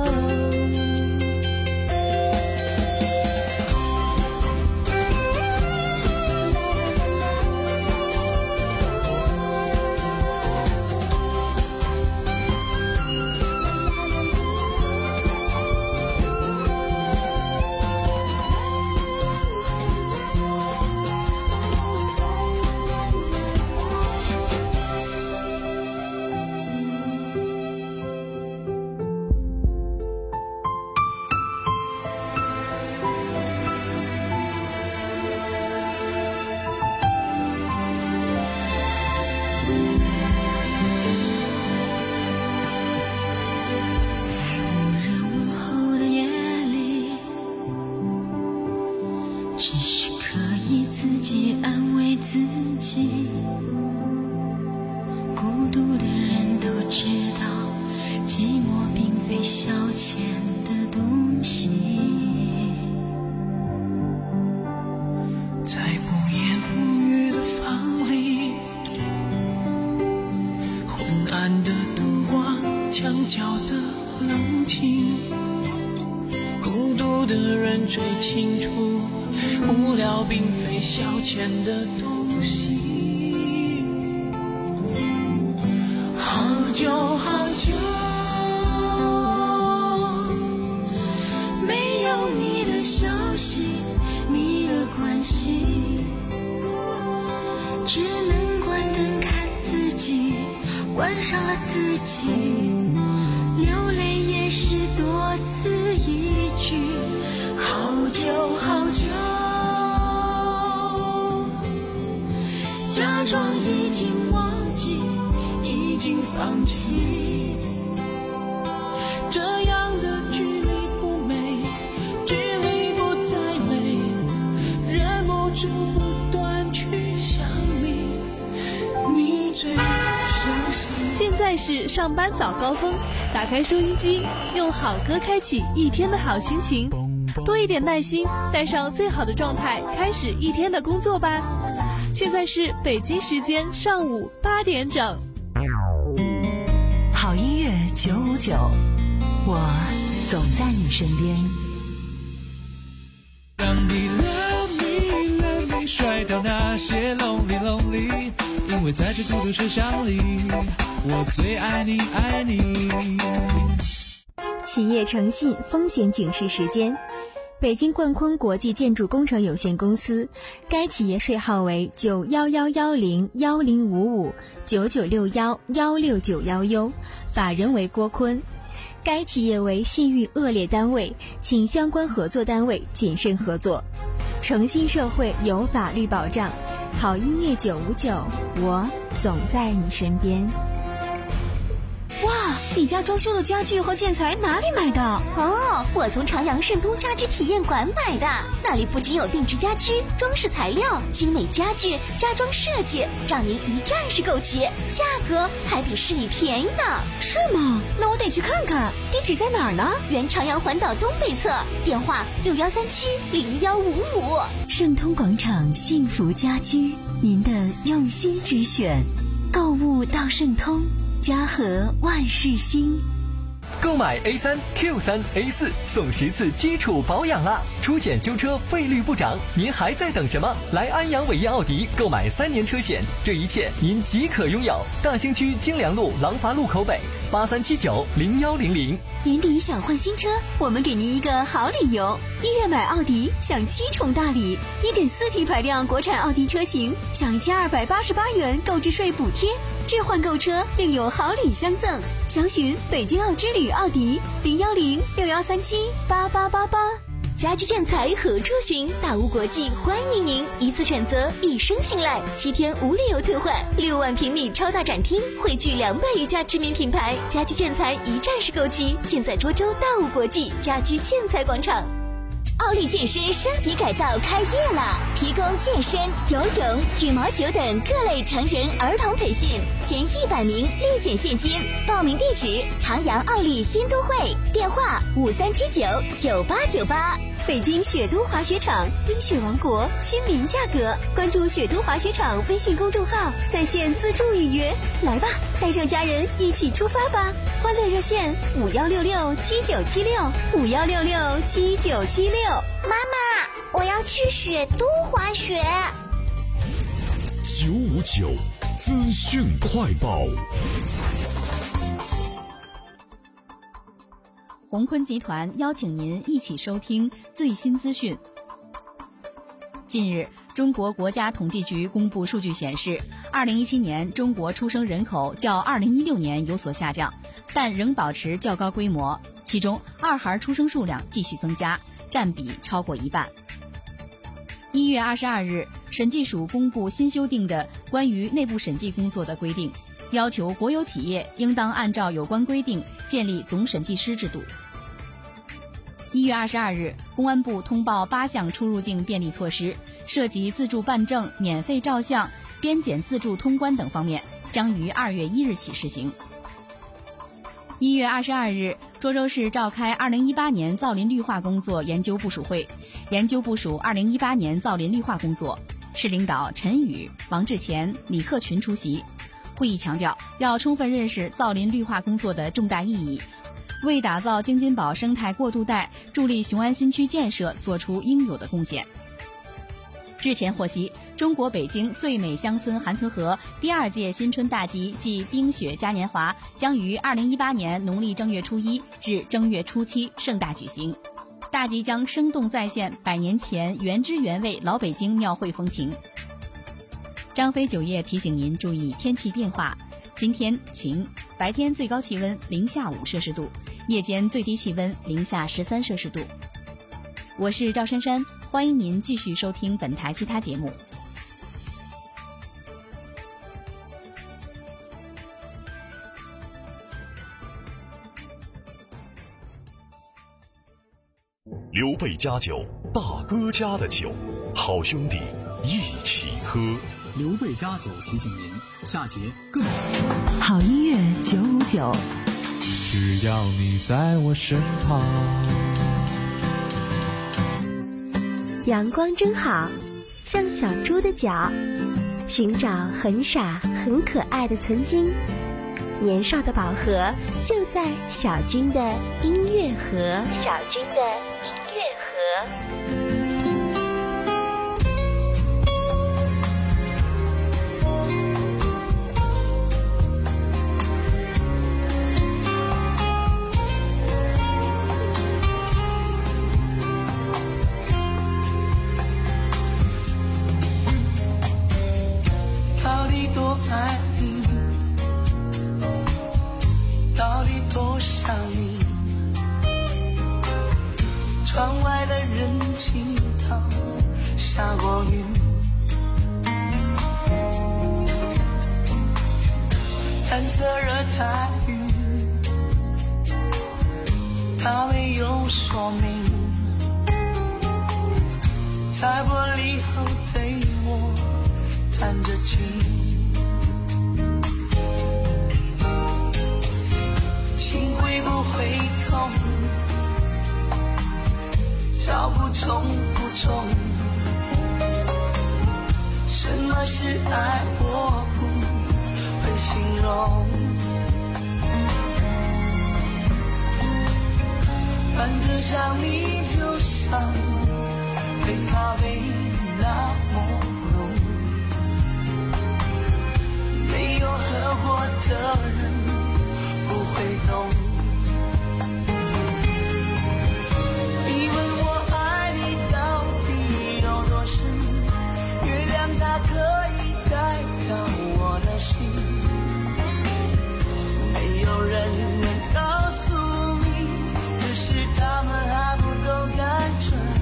F: 只是可以自己安慰自己，孤独的人都知道，寂寞并非消遣的东西。
K: 在不言不语的房里，昏暗的灯光，墙角的冷清，孤独的人最清楚，无聊并非消遣的东西。好久好久
F: 没有你的消息，你的关系，只能关灯看自己，关上了自己，流泪也是多此一举。好久好久假装已经忘记，已经放弃，
K: 这样的距离不美，距离不再美，忍不住不断去想你，你最熟悉。
J: 现在是上班早高峰，打开收音机，用好歌开启一天的好心情，多一点耐心，带上最好的状态，开始一天的工作吧。现在是北京时间上午八点整。
B: 好音乐九五九，我总在你身边。
D: 让你 love me love me 甩掉那些 lonely lonely， 因为在这孤独车厢里，我最爱你爱你。
C: 企业诚信风险警示时间。北京冠坤国际建筑工程有限公司，该企业税号为九幺幺幺零幺零五五九九六幺幺六九幺 U， 法人为郭坤。该企业为信誉恶劣单位，请相关合作单位谨慎合作。诚信社会有法律保障，好音乐九五九，我总在你身边。
P: 哇，你家装修的家具和建材哪里买的？
Q: 哦，我从长阳盛通家居体验馆买的。那里不仅有定制家居、装饰材料、精美家具、家装设计，让您一站式购齐，价格还比市里便宜呢。
P: 是吗？那我得去看看。地址在哪儿呢？
Q: 原长阳环岛东北侧，电话六幺三七零幺五五。
B: 盛通广场幸福家居，您的用心之选。购物到盛通，家和万事兴。
O: 购买 A 三 Q 三 A 四送十次基础保养啦！出险修车费率不涨，您还在等什么？来安阳伟业奥迪购买三年车险，这一切您即可拥有。大兴区京良路廊坊路口北八三七九零幺零零。
P: 年底想换新车，我们给您一个好理由。一月买奥迪享七重大礼， 一点四 T 排量国产奥迪车型享一千二百八十八元购置税补贴，置换购车另有好礼相赠。详询北京奥之旅奥迪零幺零六幺三七八八八八。
B: 家居建材何处寻？大屋国际欢迎您一次选择，一生信赖，七天无理由退换，六万平米超大展厅，汇聚两百余家知名品牌，家居建材一站式购齐，尽在涿州大屋国际家居建材广场。奥利健身升级改造开业了，提供健身、游泳、羽毛球等各类成人儿童培训，前一百名立减现金。报名地址：长阳奥利新都会，电话五三七九九八九八。北京雪都滑雪场，冰雪王国，亲民价格。关注雪都滑雪场微信公众号，在线自助预约。来吧，带上家人一起出发吧！欢乐热线五幺六六七九七六五幺六六七九七六。
Q: 妈妈，我要去雪都滑雪。
E: 九五九资讯快报。
G: 鸿坤集团邀请您一起收听最新资讯。近日，中国国家统计局公布数据显示，二零一七年中国出生人口较二零一六年有所下降，但仍保持较高规模。其中，二孩出生数量继续增加，占比超过一半。一月二十二日，审计署公布新修订的关于内部审计工作的规定，要求国有企业应当按照有关规定建立总审计师制度。一月二十二日，公安部通报八项出入境便利措施，涉及自助办证、免费照相、边检自助通关等方面，将于二月一日起实行。一月二十二日，涿州市召开二零一八年造林绿化工作研究部署会，研究部署二零一八年造林绿化工作。市领导陈宇、王志前、李克群出席。会议强调，要充分认识造林绿化工作的重大意义，为打造京津宝生态过渡带、助力雄安新区建设做出应有的贡献。日前获悉，中国北京最美乡村韩村河第二届新春大集暨冰雪嘉年华将于二零一八年农历正月初一至正月初七盛大举行。大集将生动再现百年前原汁原味老北京庙会风情。张飞酒业提醒您注意天气变化，今天晴，白天最高气温零下五摄氏度，夜间最低气温零下十三摄氏度。我是赵珊珊，欢迎您继续收听本台其他节目。
E: 刘备家酒，大哥家的酒，好兄弟一起喝。
V: 刘备家酒提醒您，下节更精彩。
C: 好音乐九五九，
D: 只要你在我身旁。
B: 阳光真好，像小猪的脚，寻找很傻很可爱的曾经。年少的宝盒就在小军的音乐盒。小军的音乐盒。
K: 到底多爱你，到底多想你，窗外的人行道下过雨，蓝色热带雨，它没有说明，在玻璃后对我弹着琴，心会不会痛？找不中不中，什么是爱我不会形容，反正想你就像杯咖啡那么浓，没有喝过的人不会懂。你问我爱你到底有多深，月亮它可以代表我的心，没有人能告诉你，只是他们还不够单纯。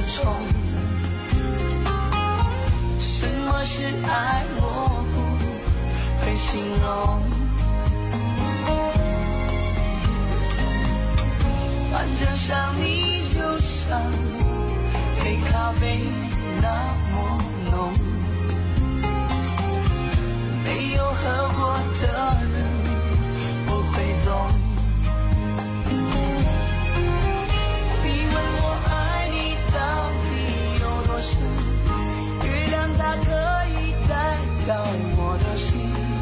K: 充。什么是爱，我不会形容。反正想你就像黑咖啡那么浓，没有喝过的人不会懂。你问我爱你到底有多深，月亮它可以代表我的心，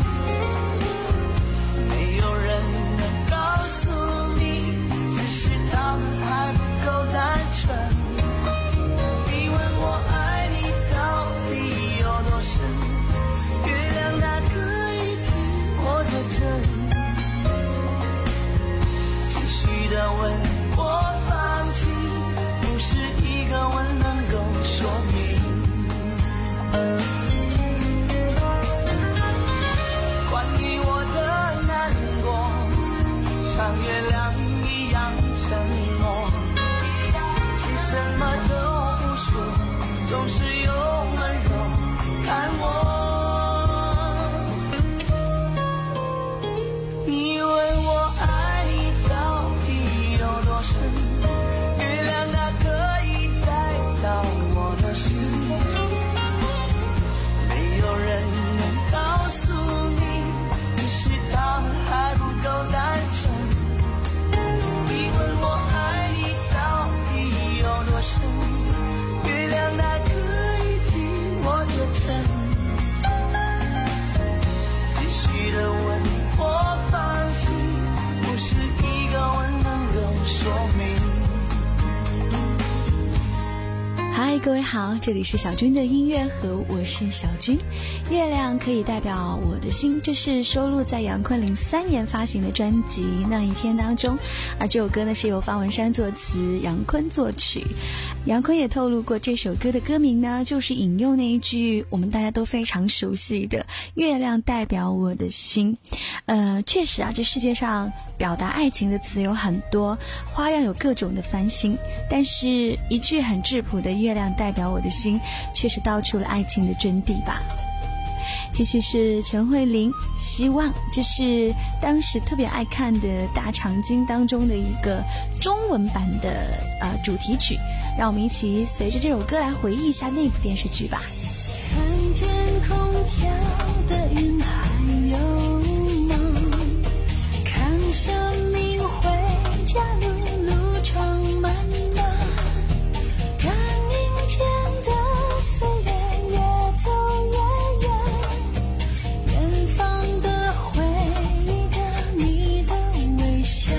K: 没有人能告诉你，只是他们还不够单纯。你问我爱你到底有多深，月亮它可以替我作证。继续的问我放弃，不是一个吻能够说明。关于我的难过，像月亮一样沉默，其实什么都不说，总是用温柔看我。你问我爱你到底有多深，月亮它可以代表我的心，没有人能告诉你，只是他们还不够单纯。你问我爱你到底有多深，月亮它可以替我作证。继续的问我放弃，不是一个吻能够说明。
C: 嗨，各位好，这里是小军的音乐盒，我是小军。月亮可以代表我的心，这是收录在杨坤零三年发行的专辑《那一天》当中，而这首歌呢是由方文山作词，杨坤作曲。杨坤也透露过，这首歌的歌名呢就是引用那一句我们大家都非常熟悉的“月亮代表我的心”。呃，确实啊，这世界上表达爱情的词有很多，花样有各种的翻新，但是一句很质朴的“月亮代表我的心”却是道出了爱情的真谛吧。继续是陈慧琳，希望，这是当时特别爱看的大长今当中的一个中文版的呃主题曲，让我们一起随着这首歌来回忆一下那部电视剧吧。
F: 看天空飘的云还有梦，看生命回家路路程漫漫，看明天的岁月越走越远，远方的回忆的你的微笑，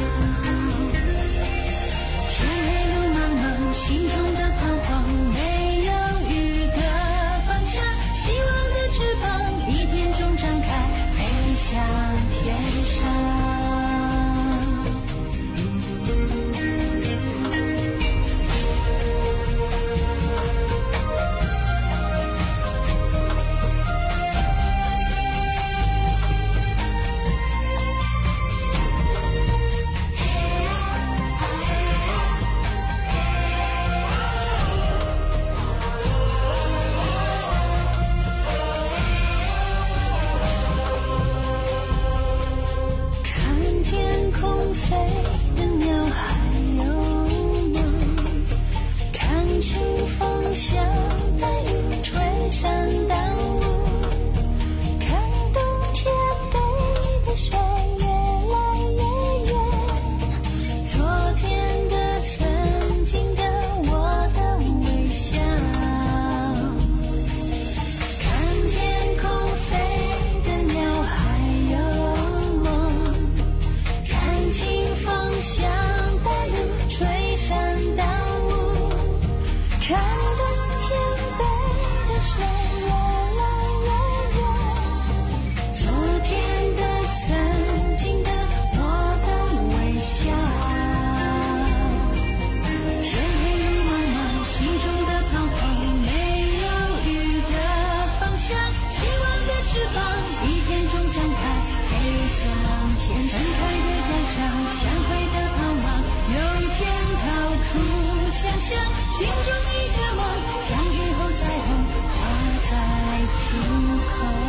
F: 天黑路茫茫，心中的彷徨没有雨的方向，希望的翅膀一天中展开，飞向天上。看天空飞的鸟还有梦，看清风向带雨吹散淡雾，看冬天背的雪越来越远，昨天的曾经的我的微笑，看天空飞的鸟还有梦，看清方向带路吹散淡雾，看冬天背的雪越来越远，昨天的曾经的我的微笑，天黑路茫茫，心中的彷徨没有雨的方向，希望的翅膀一天中展开，飞向天上。盛开的感伤，相会的盼望，有天逃出想象。 心中一个梦，像雨后彩虹画在天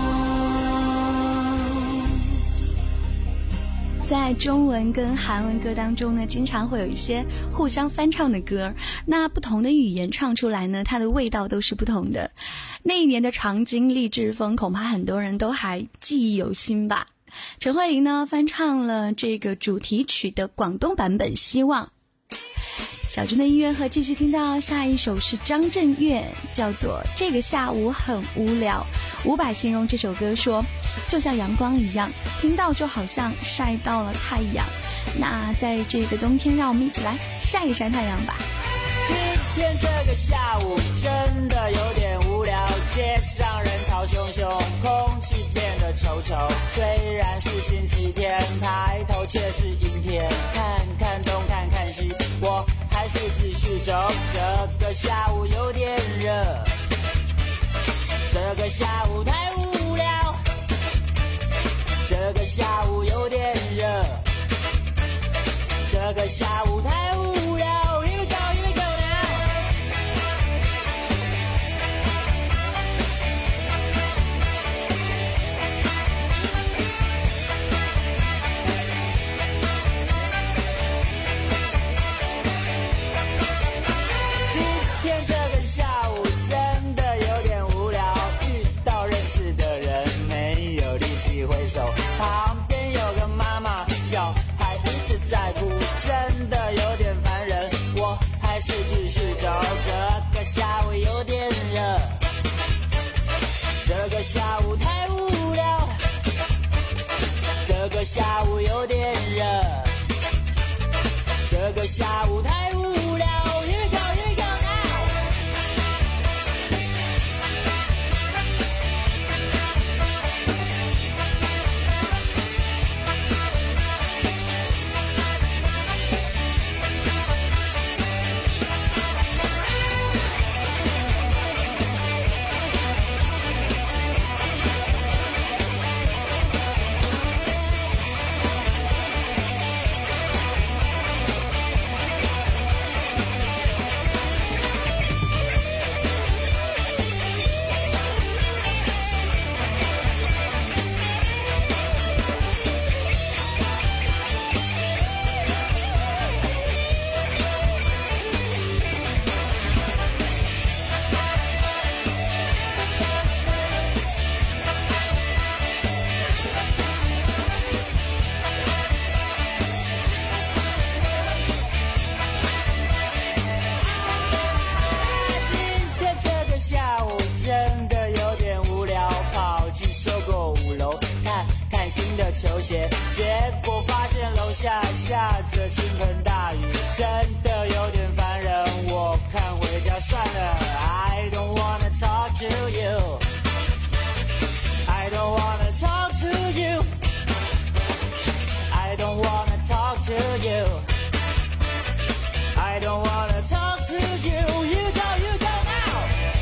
F: 空。
C: 在中文跟韩文歌当中呢，经常会有一些互相翻唱的歌，那不同的语言唱出来呢，它的味道都是不同的。那一年的长津励志风，恐怕很多人都还记忆犹新吧。陈慧琳呢翻唱了这个主题曲的广东版本《希望》。小军的音乐盒继续听到下一首是张震岳，叫做《这个下午很无聊》。伍佰形容这首歌说，就像阳光一样，听到就好像晒到了太阳。那在这个冬天，让我们一起来晒一晒太阳吧。
I: 今天这个下午真的有点无聊，街上人潮汹汹，空气变得臭臭。虽然是星期天，抬头却是阴天，看看东看看西，我还是继续走。这个下午有点热，这个下午太无聊，这个下午有点热，这个下午太无聊。旁边有个妈妈，小孩一直在哭，真的有点烦人，我还是继续走。这个下午有点热，这个下午太无聊，这个下午有点热，这个下午太无聊。球鞋，结果发现楼下下着倾盆大雨，真的有点烦人，我看回家算了。 I don't wanna talk to you I don't wanna talk to you I don't wanna talk to you I don't wanna talk to you You go, you go now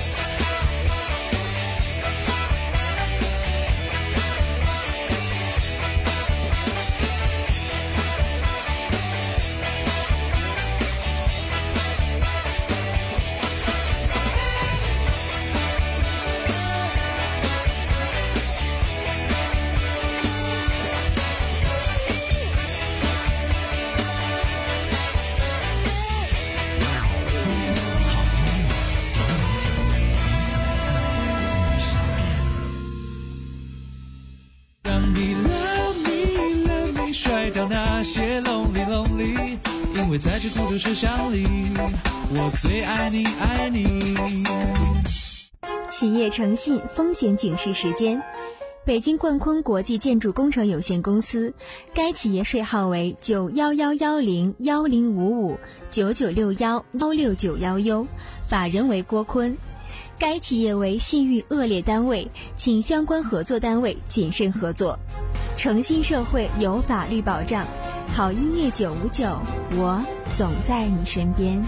D: 那些 lonely lonely， 因为在这孤独车厢里，我最爱你爱你。
C: 企业诚信风险警示时间，北京冠坤国际建筑工程有限公司，该企业税号为九幺幺幺零幺零五五九九六幺幺六九幺 U， 法人为郭坤。该企业为信誉恶劣单位，请相关合作单位谨慎合作。诚信社会有法律保障，好音乐九五九，我总在你身边。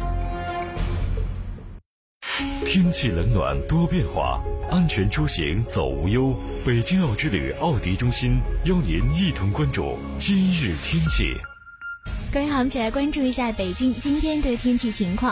E: 天气冷暖多变化，安全出行走无忧。北京奥之旅奥迪中心邀您一同关注今日天气。
C: 各位好，我们一起来关注一下北京今天的天气情况。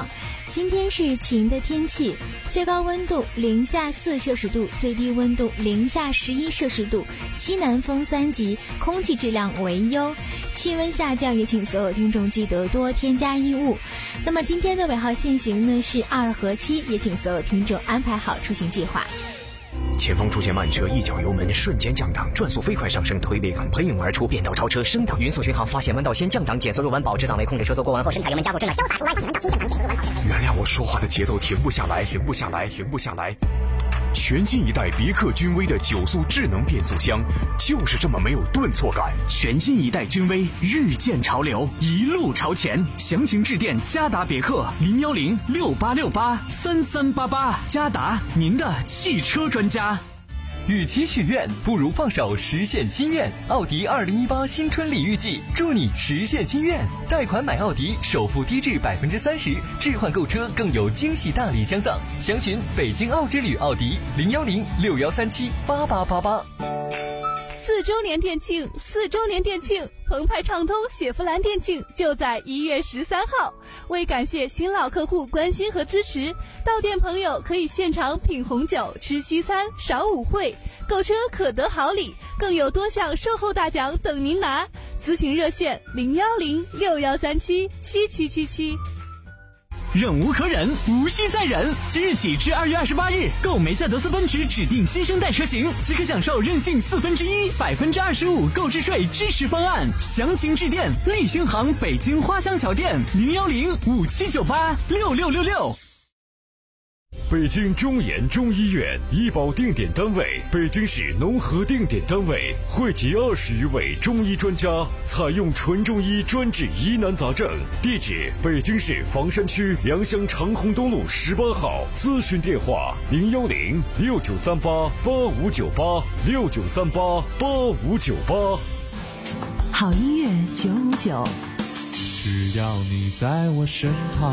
C: 今天是晴的天气，最高温度零下四摄氏度，最低温度零下十一摄氏度，西南风三级，空气质量为优。气温下降，也请所有听众记得多添加衣物。那么今天的尾号限行呢是二和七，也请所有听众安排好出行计划。
R: 前方出现慢车，一脚油门瞬间降档，转速飞快上升，推背感喷涌而出，变道超车升档。匀速巡航发现弯道先降档，减速入弯，保持档位，控制车速过弯后深踩油门加速，真的潇洒入弯，发现弯道先降档，减速入弯，保持档位。原谅我说话的节奏停不下来，停不下来，停不下来。全新一代别克君威的九速智能变速箱，就是这么没有顿挫感。
O: 全新一代君威，日渐潮流，一路朝前。详情致电嘉达别克零幺零六八六八三三八八，嘉达，您的汽车专家。
S: 与其许愿，不如放手实现心愿。奥迪二零一八新春礼遇季，祝你实现心愿。贷款买奥迪，首付低至百分之三十，置换购车更有惊喜大礼相赠。详询北京奥之旅奥迪零幺零六幺三七八八八八。
J: 四周年店庆，四周年店庆，澎湃畅通雪佛兰店庆就在一月十三号。为感谢新老客户关心和支持，到店朋友可以现场品红酒、吃西餐、赏舞会，购车可得好礼，更有多项售后大奖等您拿。咨询热线零幺零六幺三七七七七七。
O: 忍无可忍，无需再忍。即日起至二月二十八日，购梅赛德斯奔驰指定新生代车型，即可享受任性四分之一、百分之二十五购置税支持方案。详情致电立新行北京花乡桥店零幺零五七九八六六六六。
E: 北京中研中医院医保定点单位，北京市农合定点单位，汇集二十余位中医专家，采用纯中医专治疑难杂症。地址：北京市房山区良乡长虹东路十八号。咨询电话：零幺零六九三八八五九八六九三八八五九八。
W: 好音乐九五九，
D: 只要你在我身旁。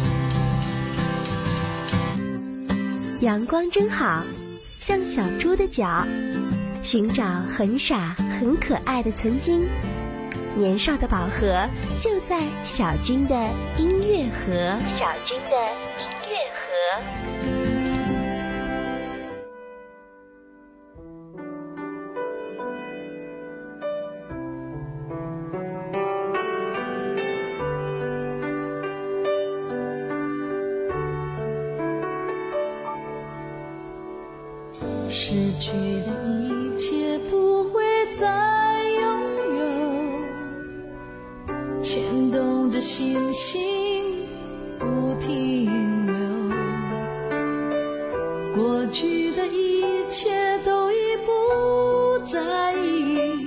X: 阳光真好，像小猪的脚，寻找很傻很可爱的曾经。年少的宝盒就在小军的音乐盒。小军的音乐盒。
F: 失去的一切不会再拥有，牵动着心心不停留，过去的一切都已不在意，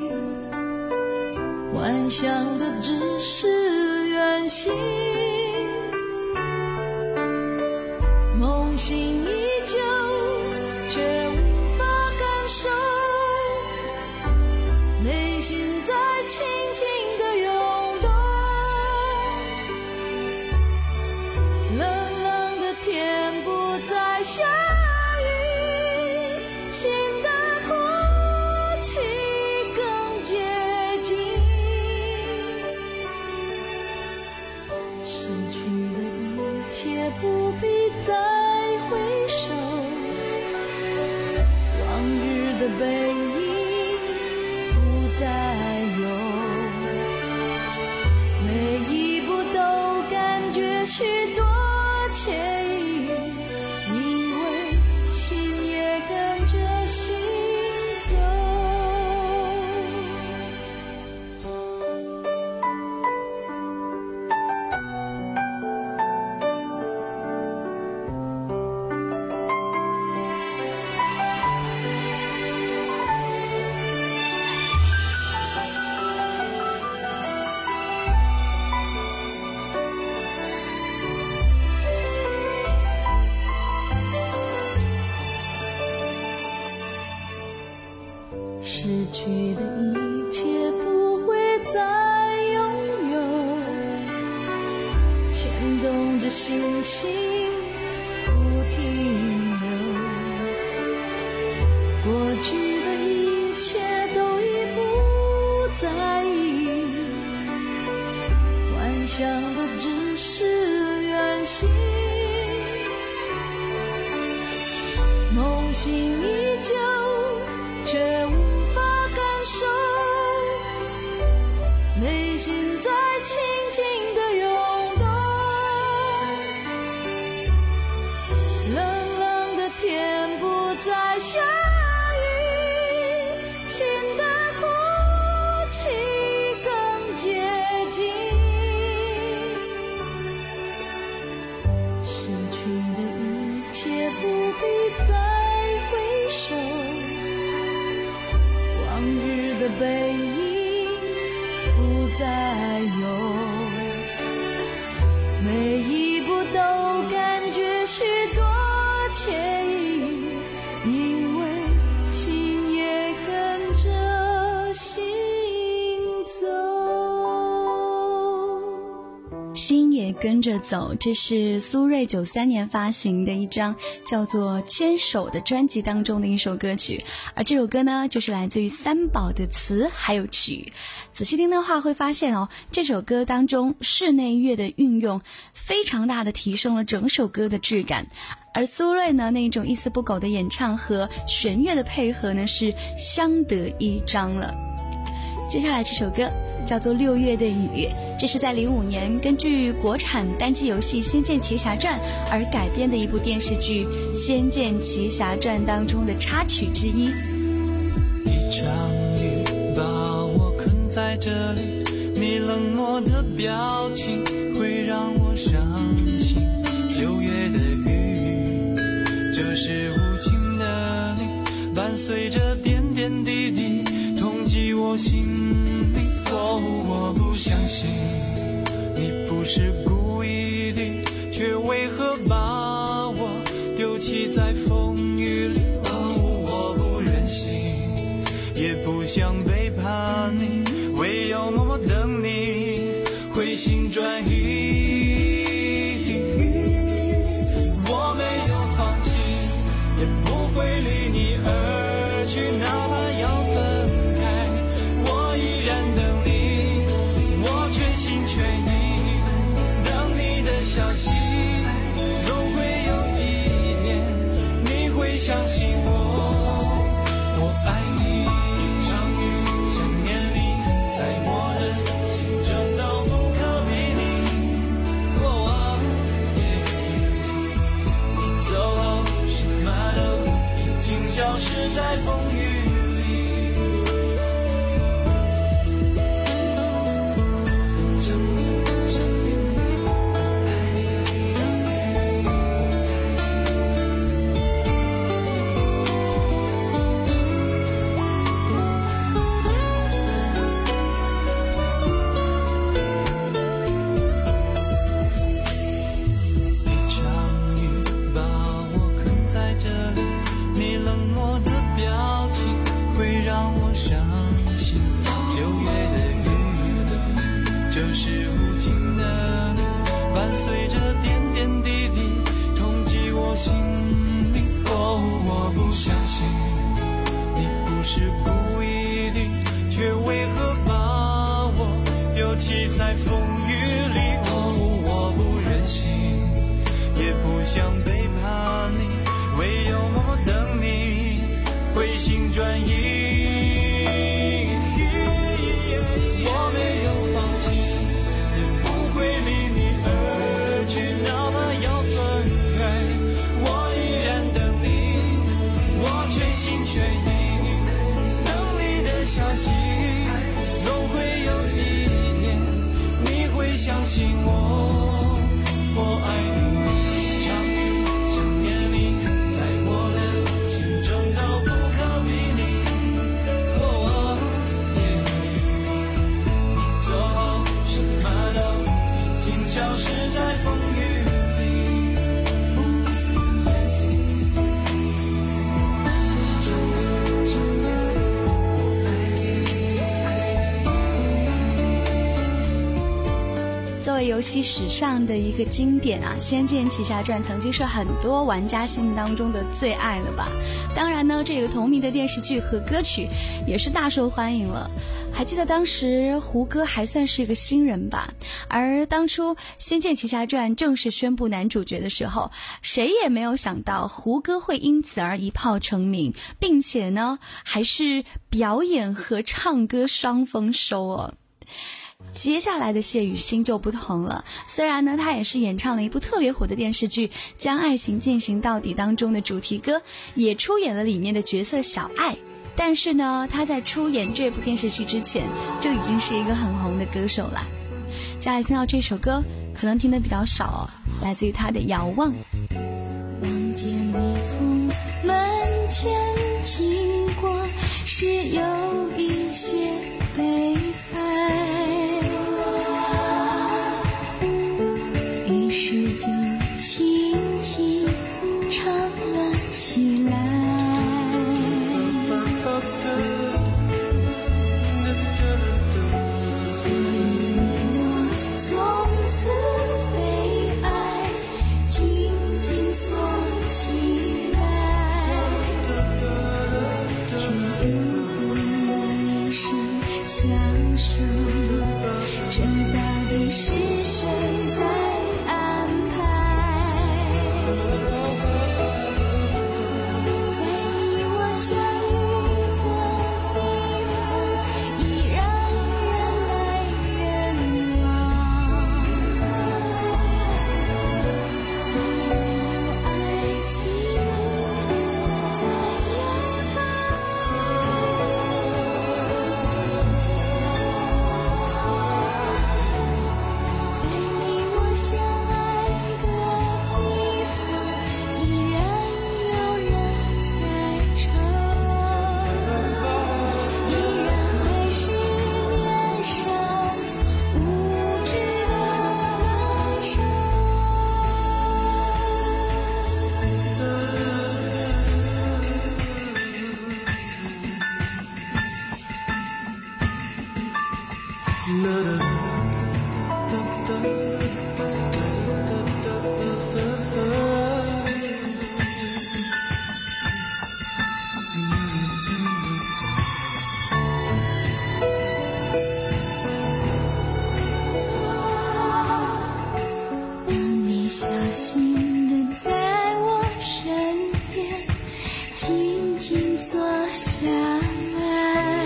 F: 幻想的只是远行，梦醒依旧却无法感受，内心在轻轻地涌动，冷冷的天不再下雨，心的哭泣更接近，失去的一切不必再回首，往日的背影不再有，每一步都感觉许多惬意，以为心也跟着行走。失去的一切不会再拥有，牵动着心心不停留，过去的一切都已不在意，幻想的只是远行。 梦醒依旧，却无法感受，内心在轻轻地涌动。冷冷的天不再下雨，心的哭泣更接近。失去的一切不必再回首，往日的背影不再有，每一步都感觉许多惬意，因为心也跟着行走。
A: 心也跟着走，这是苏芮九三年发行的一张叫做《牵手》的专辑当中的一首歌曲，而这首歌呢，就是来自于三宝的词还有曲。仔细听的话会发现哦，这首歌当中室内乐的运用非常大的提升了整首歌的质感，而苏芮呢那种一丝不苟的演唱和弦乐的配合呢是相得益彰了。接下来这首歌叫做《六月的雨》，这是在零五年根据国产单机游戏《仙剑奇侠传》而改编的一部电视剧《仙剑奇侠传》当中的插曲之一。
K: 一场雨把我困在这里，你冷漠的表情会让我伤心。六月的雨就是无情的你，伴随着点点滴滴痛击我心里。哦，我不相信你不是故意的，却为何把我丢弃在风雨里。哦，我不忍心，也不想背叛你，唯有默默等你回心转意。我没有放弃，也不会离你而去，哪怕要分开，我依然等你，我全心全意等你的消息。总会有一天你会相信我，我爱你。一场雨，想念你，在我的心中都不可比拟。哦，你走后，什么都已经消失在风雨里。在风雨里，哦，我不忍心，也不想背叛你，唯有默默等你回心转意。我没有放弃，也不会离你而去，哪怕要分开，我依然等你，我全心全意等你的消息。总会有一相信我，我爱你。一场雨，想念你，在我的心中都不可比拟。哦，你走后，什么都已经消失在风雨
A: 作为游戏史上的一个经典啊，《仙剑奇侠传》曾经是很多玩家心目当中的最爱了吧。当然呢，这个同名的电视剧和歌曲也是大受欢迎了。 还记得当时胡歌还算是一个新人吧，而当初《仙剑奇侠传》正式宣布男主角的时候，谁也没有想到胡歌会因此而一炮成名，并且呢还是表演和唱歌双丰收哦。接下来的谢雨欣就不同了，虽然呢他也是演唱了一部特别火的电视剧《将爱情进行到底》当中的主题歌，也出演了里面的角色小爱，但是呢他在出演这部电视剧之前就已经是一个很红的歌手了。接下来听到这首歌可能听得比较少哦，来自于他的《遥望》。
F: 望见你从门前经过，是有一些悲哀，于是就轻轻唱了起来。所以你我从此被爱紧紧锁起来，却又不为谁相守，这到底是谁在安排？在你我相遇的地方，依然人来人往，依然有爱情在游荡。在你我相爱的地方，依然有人在唱，依然还是年少无知的感伤。当你小心地在我身边静静坐下来，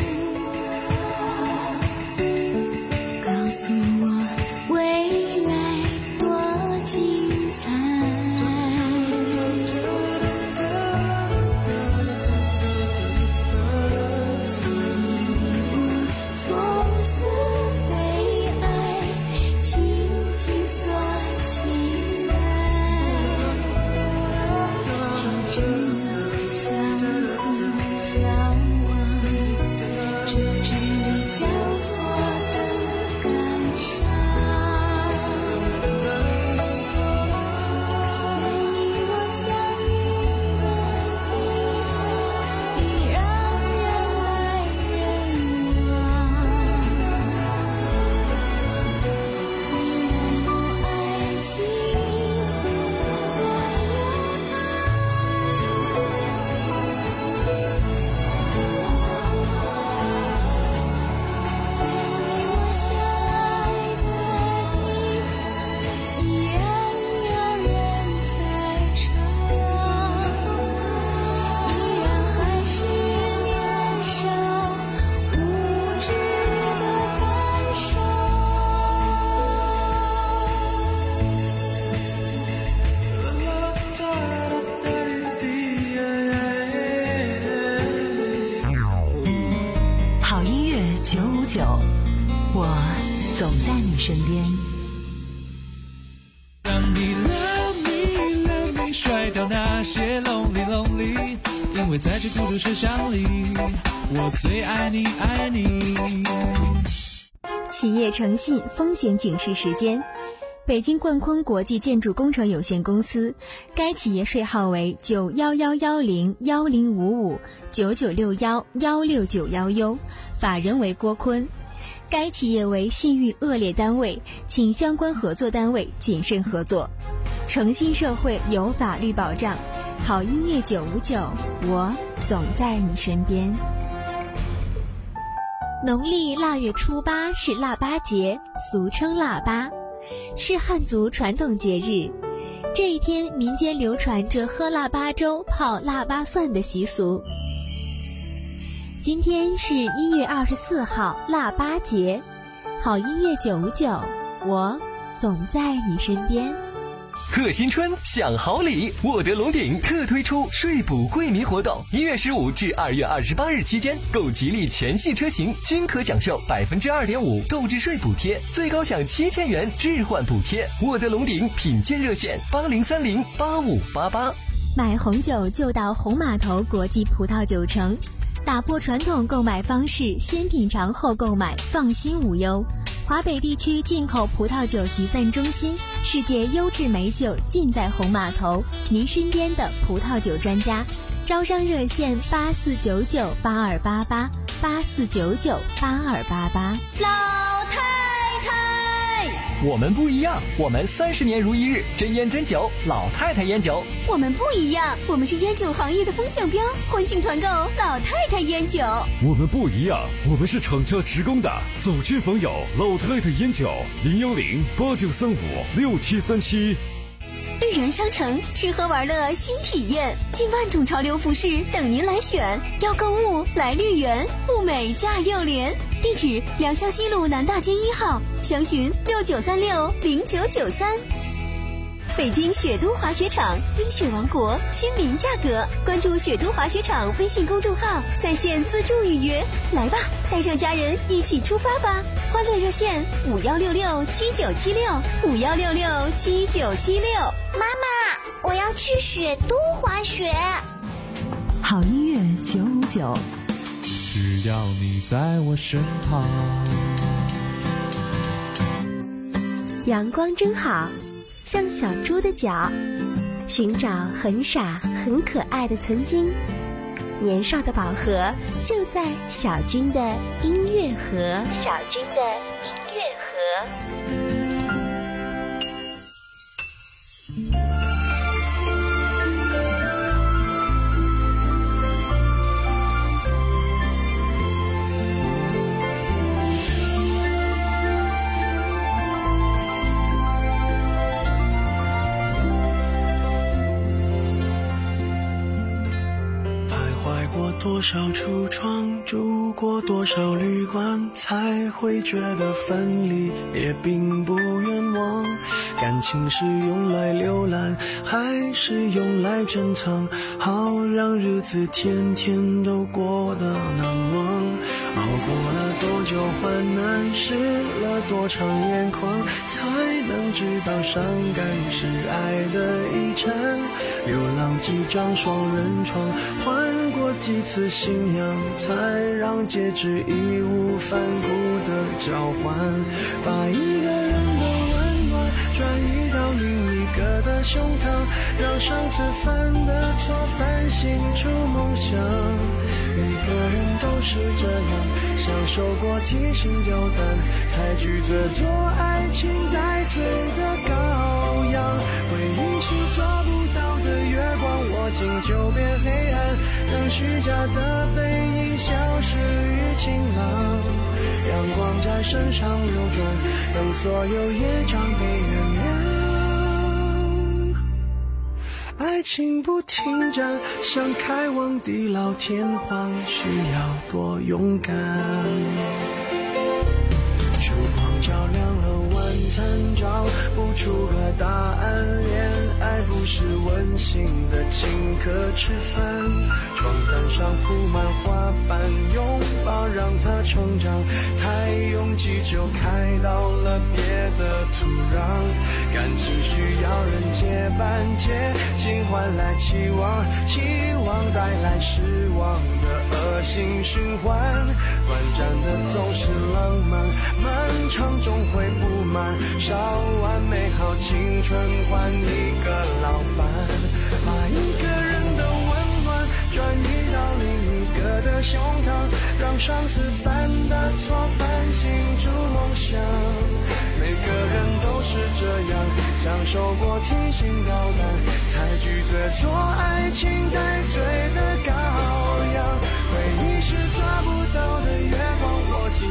F: 告诉我未来多精彩。所以你我从此被爱紧紧锁起来，就只能相互眺望，这支离交错的感伤。在你我相遇的地方，依然人来人往，依然有爱情在游荡。在你我相爱的地方，依然有人在唱，依然还是年少无知的感伤。
W: 好音乐九五九，我总在你身边。
D: 让你 love me love me 甩掉那些 lonely lonely， 因为在这孤独车厢里，我最爱你爱你。
C: 企业诚信风险警示时间。北京冠坤国际建筑工程有限公司，该企业税号为九幺幺幺零幺零五五九九六幺幺六九幺 U， 法人为郭坤。该企业为信誉恶劣单位，请相关合作单位谨慎合作。诚信社会有法律保障，好音乐九五九，我总在你身边。 农历腊月初八是腊八节，俗称腊八，是汉族传统节日。这一天，民间流传着喝腊八粥、泡腊八蒜的习俗。今天是一月二十四号，腊八节。好音乐九五九，我总在你身边。
S: 贺新春享好礼，沃德龙鼎特推出税补惠民活动，一月十五至二月二十八日期间，购吉利全系车型均可享受百分之二点五购置税补贴，最高享七千元置换补贴。沃德龙鼎品鉴热线八零三零八五八八。
C: 买红酒就到红码头国际葡萄酒城，打破传统购买方式，先品尝后购买，放心无忧。华北地区进口葡萄酒集散中心，世界优质美酒尽在红码头，您身边的葡萄酒专家。招商热线八四九九八二八八八四九九八二八八。
P: 老太太，
S: 我们不一样，我们三十年如一日，真烟真酒，老太太烟酒。
P: 我们不一样，我们是烟酒行业的风向标，欢庆团购老太太烟酒。
E: 我们不一样，我们是厂家直供的，走亲访友老太太烟酒，零幺零八九三五六七三七。
P: 绿源商城，吃喝玩乐新体验，近万种潮流服饰等您来选。要购物来绿源，物美价又廉。地址：良乡西路南大街一号，详询六九三六零九九三。北京雪都滑雪场，冰雪王国，亲民价格。关注雪都滑雪场微信公众号，在线自助预约。来吧，带上家人一起出发吧！欢乐热线五幺六六七九七六五幺六六七九七六。
Q: 妈妈，我要去雪都滑雪。
W: 好音乐九五九，
D: 只要你在我身旁。
X: 阳光真好，像小猪的脚，寻找很傻很可爱的曾经。年少的宝盒就在小军的音乐盒。小军的音乐盒。
K: 多少橱窗，住过多少旅馆，才会觉得分离也并不冤枉。感情是用来浏览，还是用来珍藏？好让日子天天都过得难忘。熬过了多久患难，湿了多长眼眶，才能知道伤感是爱的遗产。流浪几张双人床，换过几次信仰，才让戒指义无反顾的交换。把一个人的温暖转移到另一个的胸膛，让上次犯的错反省出梦想。每个人都是这样，享受过提心吊胆，才拒绝做爱情带罪的羔羊。回忆是抓不到的月光，握紧就变黑暗，让虚假的背影消失于晴朗。阳光在身上流转，让所有业障被原谅。爱情不停站，想开往地老天荒，需要多勇敢。烛光照亮了晚餐，找不出个答案。恋爱不是温馨的请客吃饭，床单上铺满花瓣，拥抱让它成长。太拥挤就开到了别的土壤，感情需要人接班，接近换来期望，期望带来失望的恶性循环。短暂的总是浪漫，漫长终会不满，烧完美好青春换一个老伴。把一个人的温暖转移到另一个的胸膛，让上次犯的错反省出梦想。每个人都是这样，享受过提心吊胆，才拒绝做爱情带罪的羔羊。回忆是抓不到的月光，我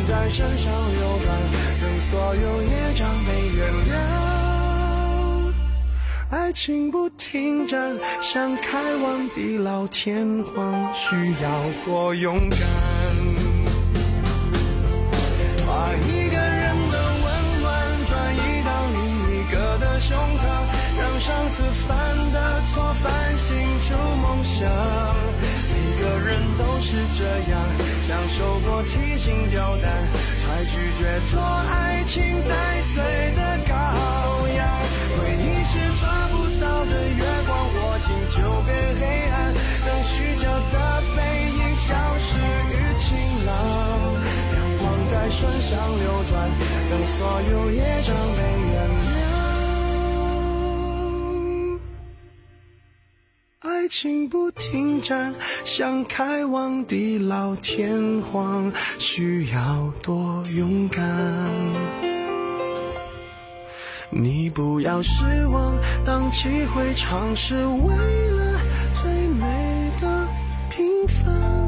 K: 在身上流转，等所有业障被原谅。爱情不停站，想开往地老天荒，需要多勇敢。把一个人的温暖转移到另一个的胸膛，让上次犯的错反省出梦想。每个人都是这样，享受过提心吊胆，才拒绝做爱情带罪的羔羊。回忆是抓不到的月光，握紧就变黑暗，等虚假的背影消失于晴朗。阳光在身上流转，等所有业障被原谅。爱情不停站，想开往地老天荒，需要多勇敢。你不要失望，当机会尝试，为了最美的平凡。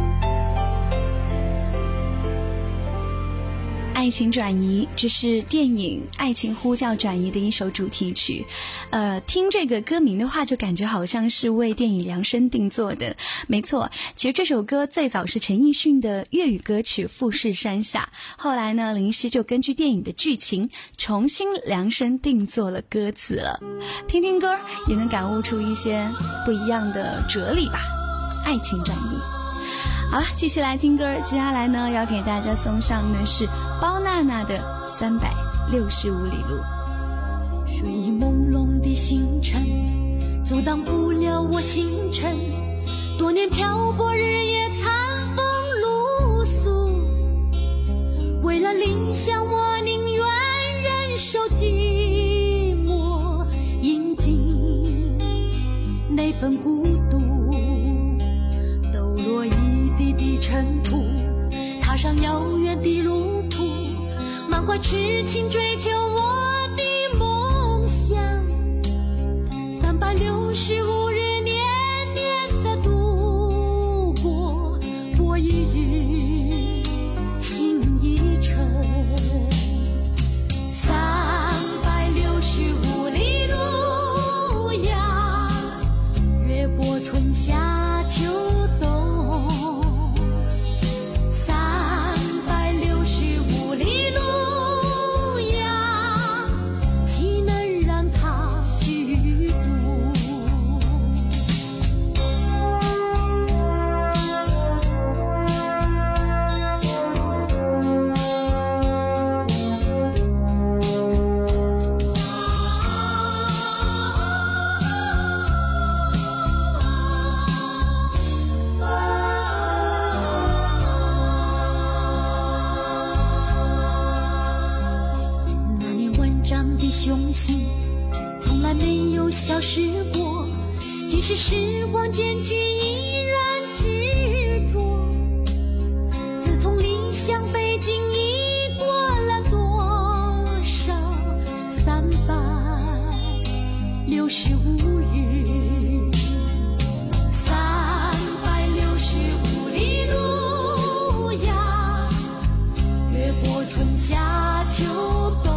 A: 爱情转移，这是电影《爱情呼叫转移》的一首主题曲。呃，听这个歌名的话，就感觉好像是为电影量身定做的。没错，其实这首歌最早是陈奕迅的粤语歌曲《富士山下》，后来呢，林夕就根据电影的剧情重新量身定做了歌词了。听听歌，也能感悟出一些不一样的哲理吧。爱情转移。好了，继续来听歌。接下来呢，要给大家送上的是包娜娜的《三百六十五里路》。
F: 睡意朦胧的星辰，阻挡不了我星辰。多年漂泊，日夜餐风露宿。为了理想，我宁愿忍受寂寞，饮尽那份孤独。抖落一地的尘土，踏上遥远的路途，满怀痴情追求我的梦想。三百六十五日年年的度过，过一日心一沉。三百六十五里路呀，越过春夏秋冬。从来没有消失过，即使时光渐去依然执着。自从离乡背井已过了多少三百六十五日，三百六十五里路呀，越过春夏秋冬。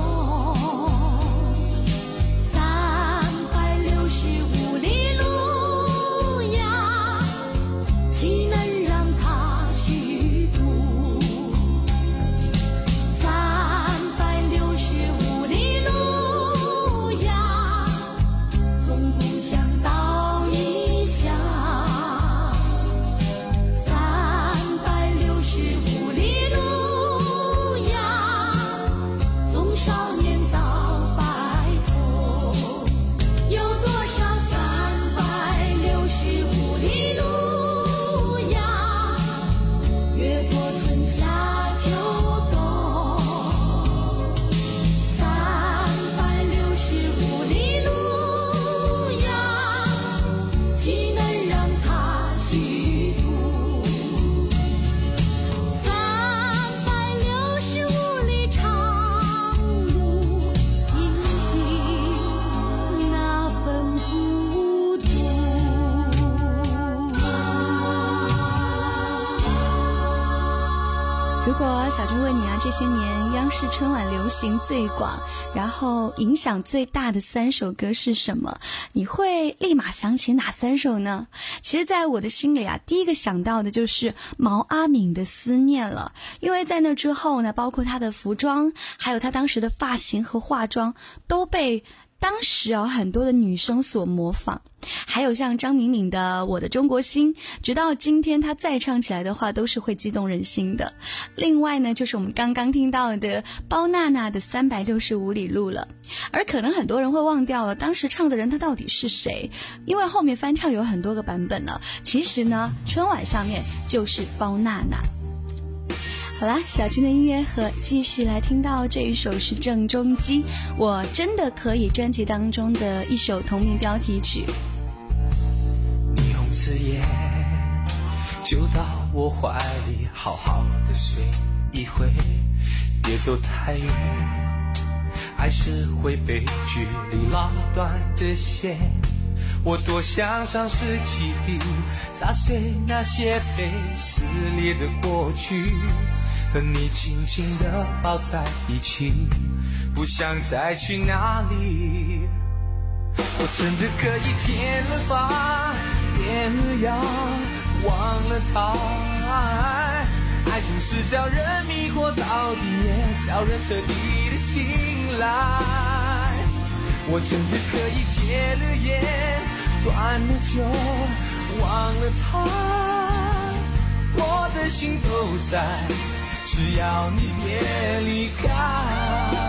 A: 这些年央视春晚流行最广，然后影响最大的三首歌是什么？你会立马想起哪三首呢？其实在我的心里啊，第一个想到的就是毛阿敏的《思念》了，因为在那之后呢，包括她的服装，还有她当时的发型和化妆，都被当时啊很多的女生所模仿。还有像张敏敏的《我的中国心》，直到今天她再唱起来的话都是会激动人心的。另外呢，就是我们刚刚听到的包娜娜的《三百六十五里路》了。而可能很多人会忘掉了当时唱的人他到底是谁，因为后面翻唱有很多个版本了。其实呢，春晚上面就是包娜娜。好啦，小军的音乐盒继续来听到这一首是郑中基《我真的可以》专辑当中的一首同名标题曲。
K: 霓虹刺眼，就到我怀里好好的睡一回，别走太远，爱是会被距离拉断的线。我多想上十七笔，砸碎那些被撕裂的过去，和你紧紧地抱在一起，不想再去哪里。我真的可以剪了发，变了样，忘了他。爱总是叫人迷惑，到底也叫人彻底的醒来。我真的可以戒了烟，断了酒，忘了他。我的心都在，只要你别离开。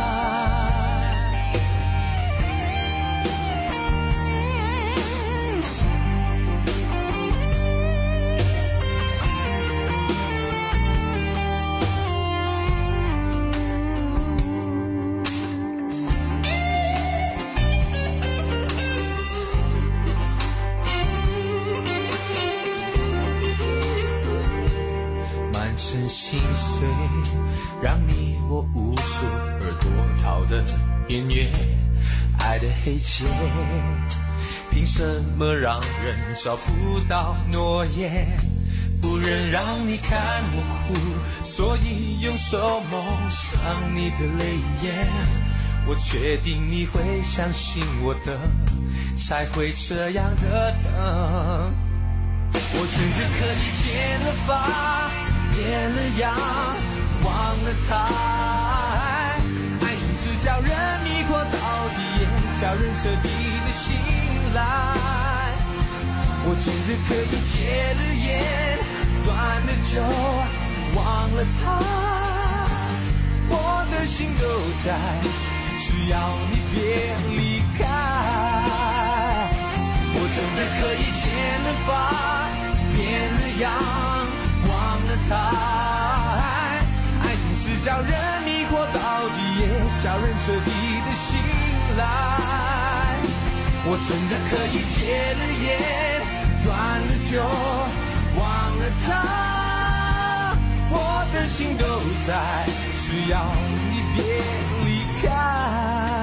K: 心碎，让你我捂住耳朵逃的边缘，爱的黑结，凭什么让人找不到诺言？不忍让你看我哭，所以用手蒙上你的泪眼。我确定你会相信我的，才会这样的等。我真的可以剪了发，变了样，忘了他。爱总是叫人迷惑，到底也叫人彻底的醒来。我真的可以戒了烟，断了酒，忘了他。我的心都在，只要你别离开。我真的可以剪了发，变了样，忘了他。爱总是叫人迷惑，到底也叫人彻底的醒来。我真的可以戒了烟，断了酒，忘了他。我的心都在，只要你别离开。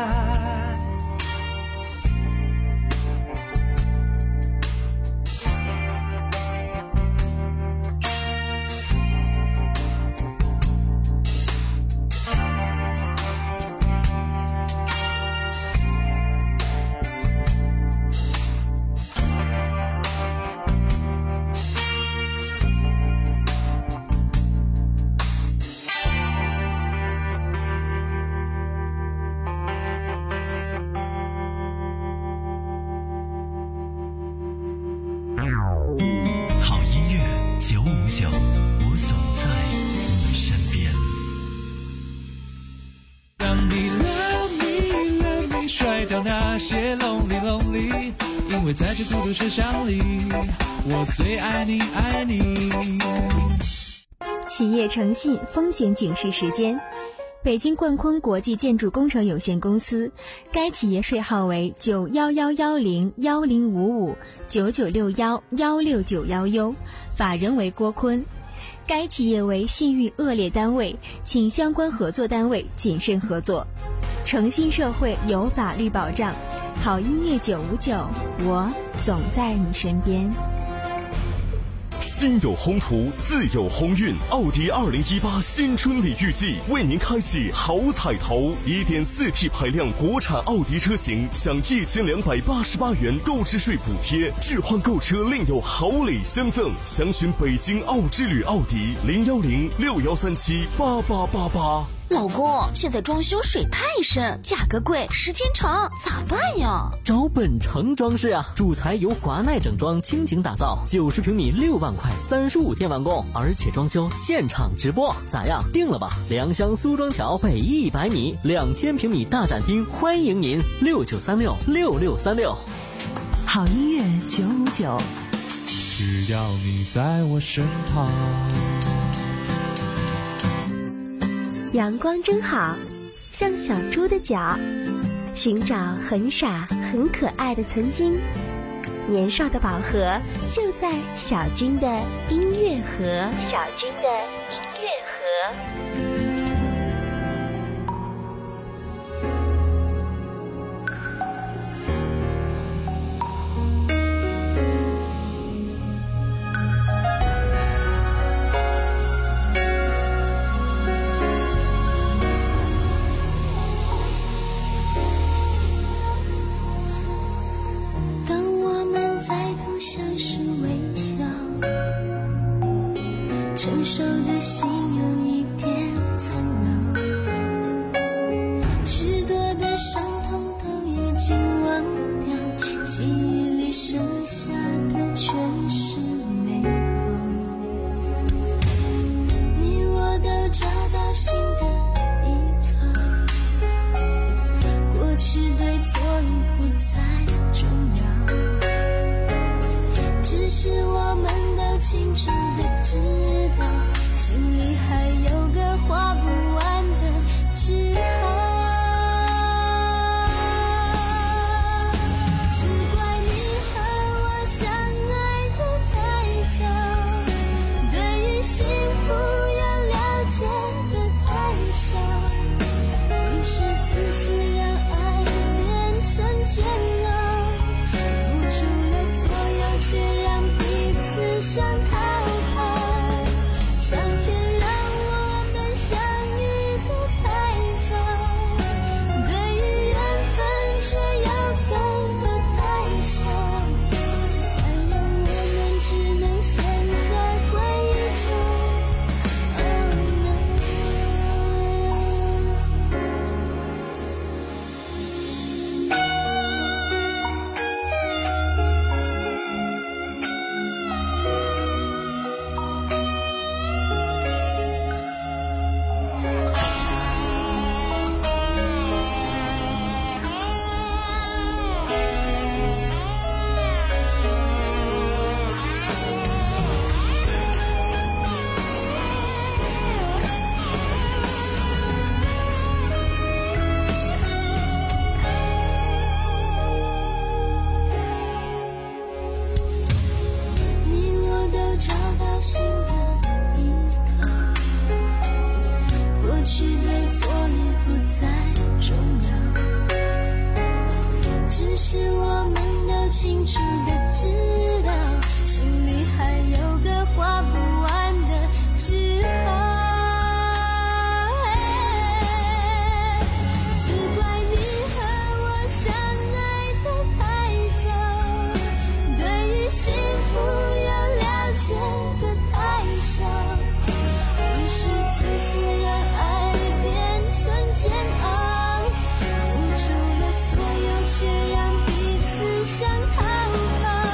H: 好音乐九五九，我总在你身边。
D: 当你 love me love me 甩掉那些 lonely lonely， 因为在这孤独车厢里，我最爱你爱你。
C: 企业诚信风险警示时间。北京冠坤国际建筑工程有限公司，该企业税号为九幺幺幺零幺零五五九九六幺幺六九幺 U， 法人为郭坤。该企业为信誉恶劣单位，请相关合作单位谨慎合作。诚信社会有法律保障，好音乐九五九，我总在你身边。
E: 思心有宏图，自有鸿运。奥迪二零一八新春礼遇季为您开启好彩头， 一点四 T 排量国产奥迪车型享一千两百八十八元购置税补贴，置换购车另有好礼相赠。详询北京奥之旅奥迪零幺零六幺三七八八八八。
Q: 老公，现在装修水太深，价格贵，时间长，咋办呀？
L: 找本城装饰啊，主材由华奈整装倾情打造，九十平米六万块，三十五天完工，而且装修现场直播，咋样？定了吧？良乡苏庄桥北一百米，两千平米大展厅，欢迎您，六九三六六六三六。
W: 好音乐九五九，
D: 只要你在我身旁。
X: 阳光真好，像小猪的脚，寻找很傻很可爱的曾经。年少的宝盒就在小军的音乐盒。小军的音乐盒。
F: 像是微笑，成熟的心有一点苍老，许多的伤痛都已经忘掉，记忆里剩下的全是美好。你我都找到新的依靠，过去对错已不再重要，只是我们都清楚地知道，心里还有个画不完的句号。只怪你和我相爱的太早，对于幸福要了解的太少，于是自私让爱变成煎熬，付出了所有却让彼此想讨好，上天让我们相遇的太早，对于缘分却要给的太少，才让我们只能陷在回忆中。找到新的依靠，过去对错已不再重要，只是我们都清楚地知道，心里还有个画不完的句号。只怪你和我相爱的太早，对于幸福觉得太少，于是自私让爱变成煎熬，付出了所有却让彼此想讨好，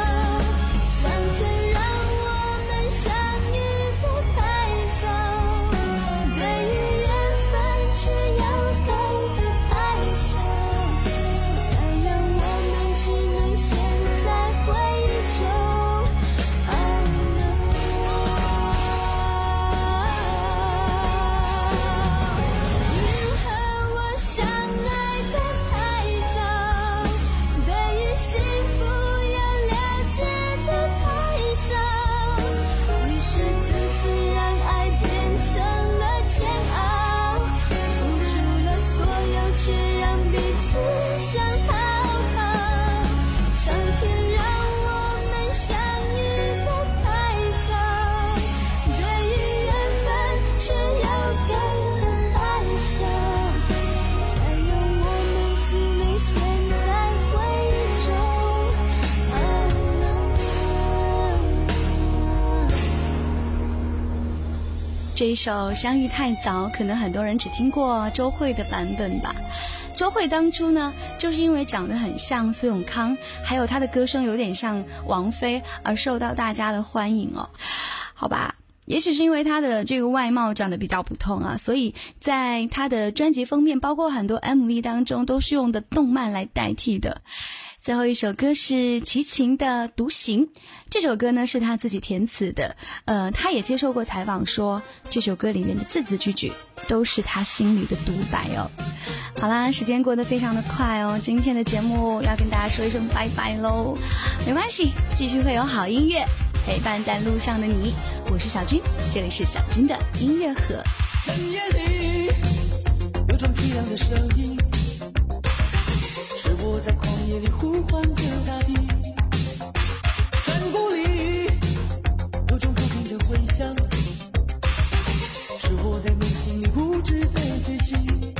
A: 这一首《相遇太早》，可能很多人只听过周蕙的版本吧。周蕙当初呢，就是因为长得很像苏永康，还有她的歌声有点像王菲，而受到大家的欢迎哦。好吧，也许是因为她的这个外貌长得比较普通啊，所以在她的专辑封面，包括很多 M V 当中，都是用的动漫来代替的。最后一首歌是齐秦的《独行》，这首歌呢是他自己填词的，呃，他也接受过采访说，这首歌里面的字字句句都是他心里的独白哦。好啦，时间过得非常的快哦，今天的节目要跟大家说一声拜拜喽，没关系，继续会有好音乐陪伴在路上的你，我是小军，这里是小军的音乐盒。
K: 深夜里有种凄凉的声音，是我在旷野里呼唤着大地，山谷里有种不平的回响，是我在内心里无知的觉醒。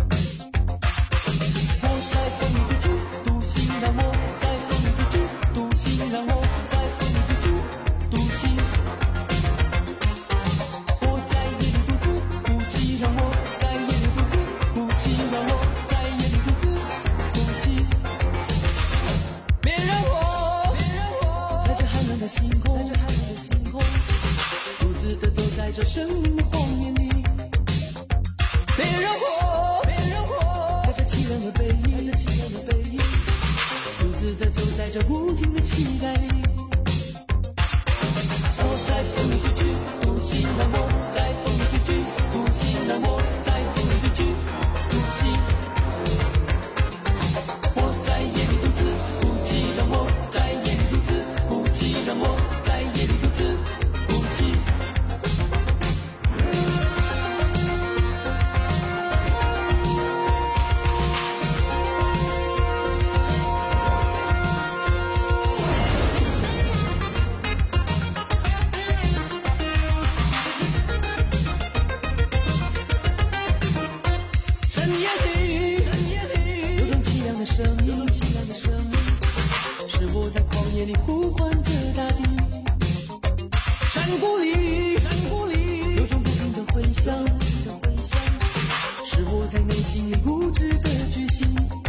K: 我在风里追逐独行，让我在风里追逐独行，让我在风里追逐独行。我在夜里独自孤寂，让我在夜里独自孤寂，让我在夜里独自孤寂。别让我，别让我在这寒冷的星空，在这寒冷的星空，独自的走在这生命的荒野里。别让我，别让我在这凄凉的背影，在这凄凉的背影，独自的走在这无尽的期待里。我在风里追逐独行，让我在风里追逐独行，让我在风里追逐独行。我在夜里独自孤寂，让我在夜里独自孤寂，让我在夜里独自孤寂。深夜里，有种凄凉的声音，是我在旷野里呼唤着大地。山谷里，有种不平的回响，是我在内心里无知的觉醒。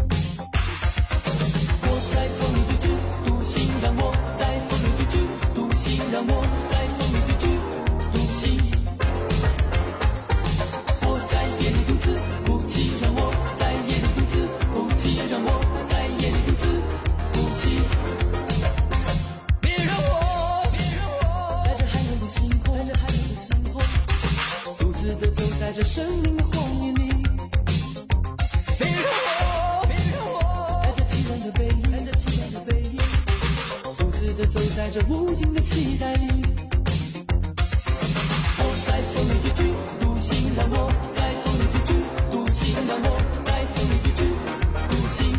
K: 我在风里追逐独行，让我在风里追逐独行，让我在风里追逐独行。我在夜里独自孤寂，让我在夜里独自孤寂，让我在夜里独自孤寂。别让我，别让我在这寒冷的星空，在这寒冷的星空，独自的走在这生命的荒野里。别让我，别让我在这凄凉的背影，在这凄凉的背影，独自的走在这无尽的期待里。我在风里追逐独行，让我在风里追逐独行，让我在风里追逐独行。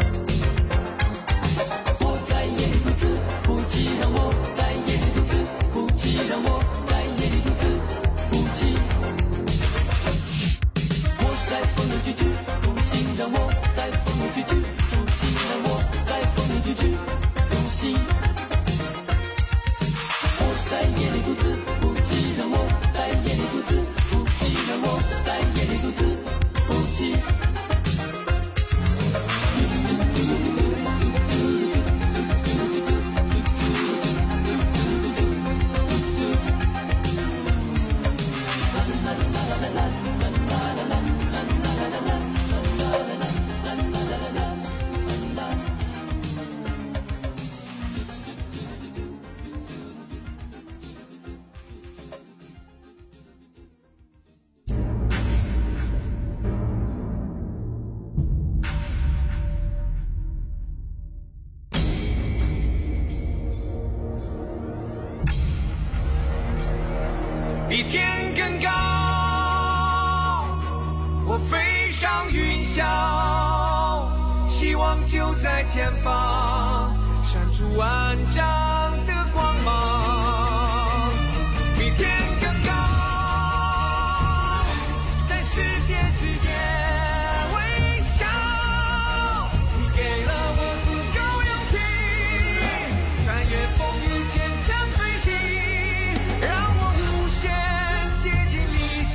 K: 我在夜里独自孤寂，让我在夜里独自孤寂，让我在夜里独自孤寂。我在风里追逐独行，让我在风里追逐独行，让我在风里追逐独行。我在夜里独自孤寂，让我在夜里独自孤寂，让我在夜里独自孤寂。
M: 比天更高，我飞上云霄，希望就在前方，闪出万丈的光芒。比天更高，在世界之巅微笑，你给了我足够勇气，穿越风雨坚强飞行，让我无限接近理想。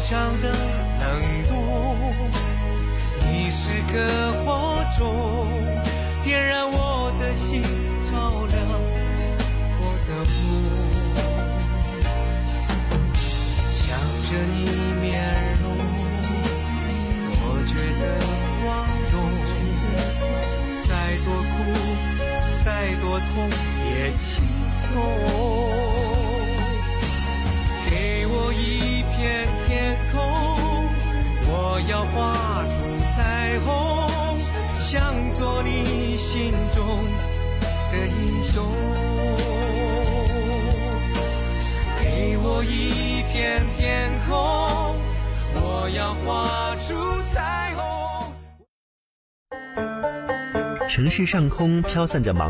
M: 上的冷冻，你是颗火种，点燃我的心，照亮我的梦。想着你面容，我觉得光荣，再多苦再多痛也轻松。给我一片天空，我要画出彩虹，想做你心中的英雄。给我一片天空，我要画出彩虹。
G: 城市上空飘散着茫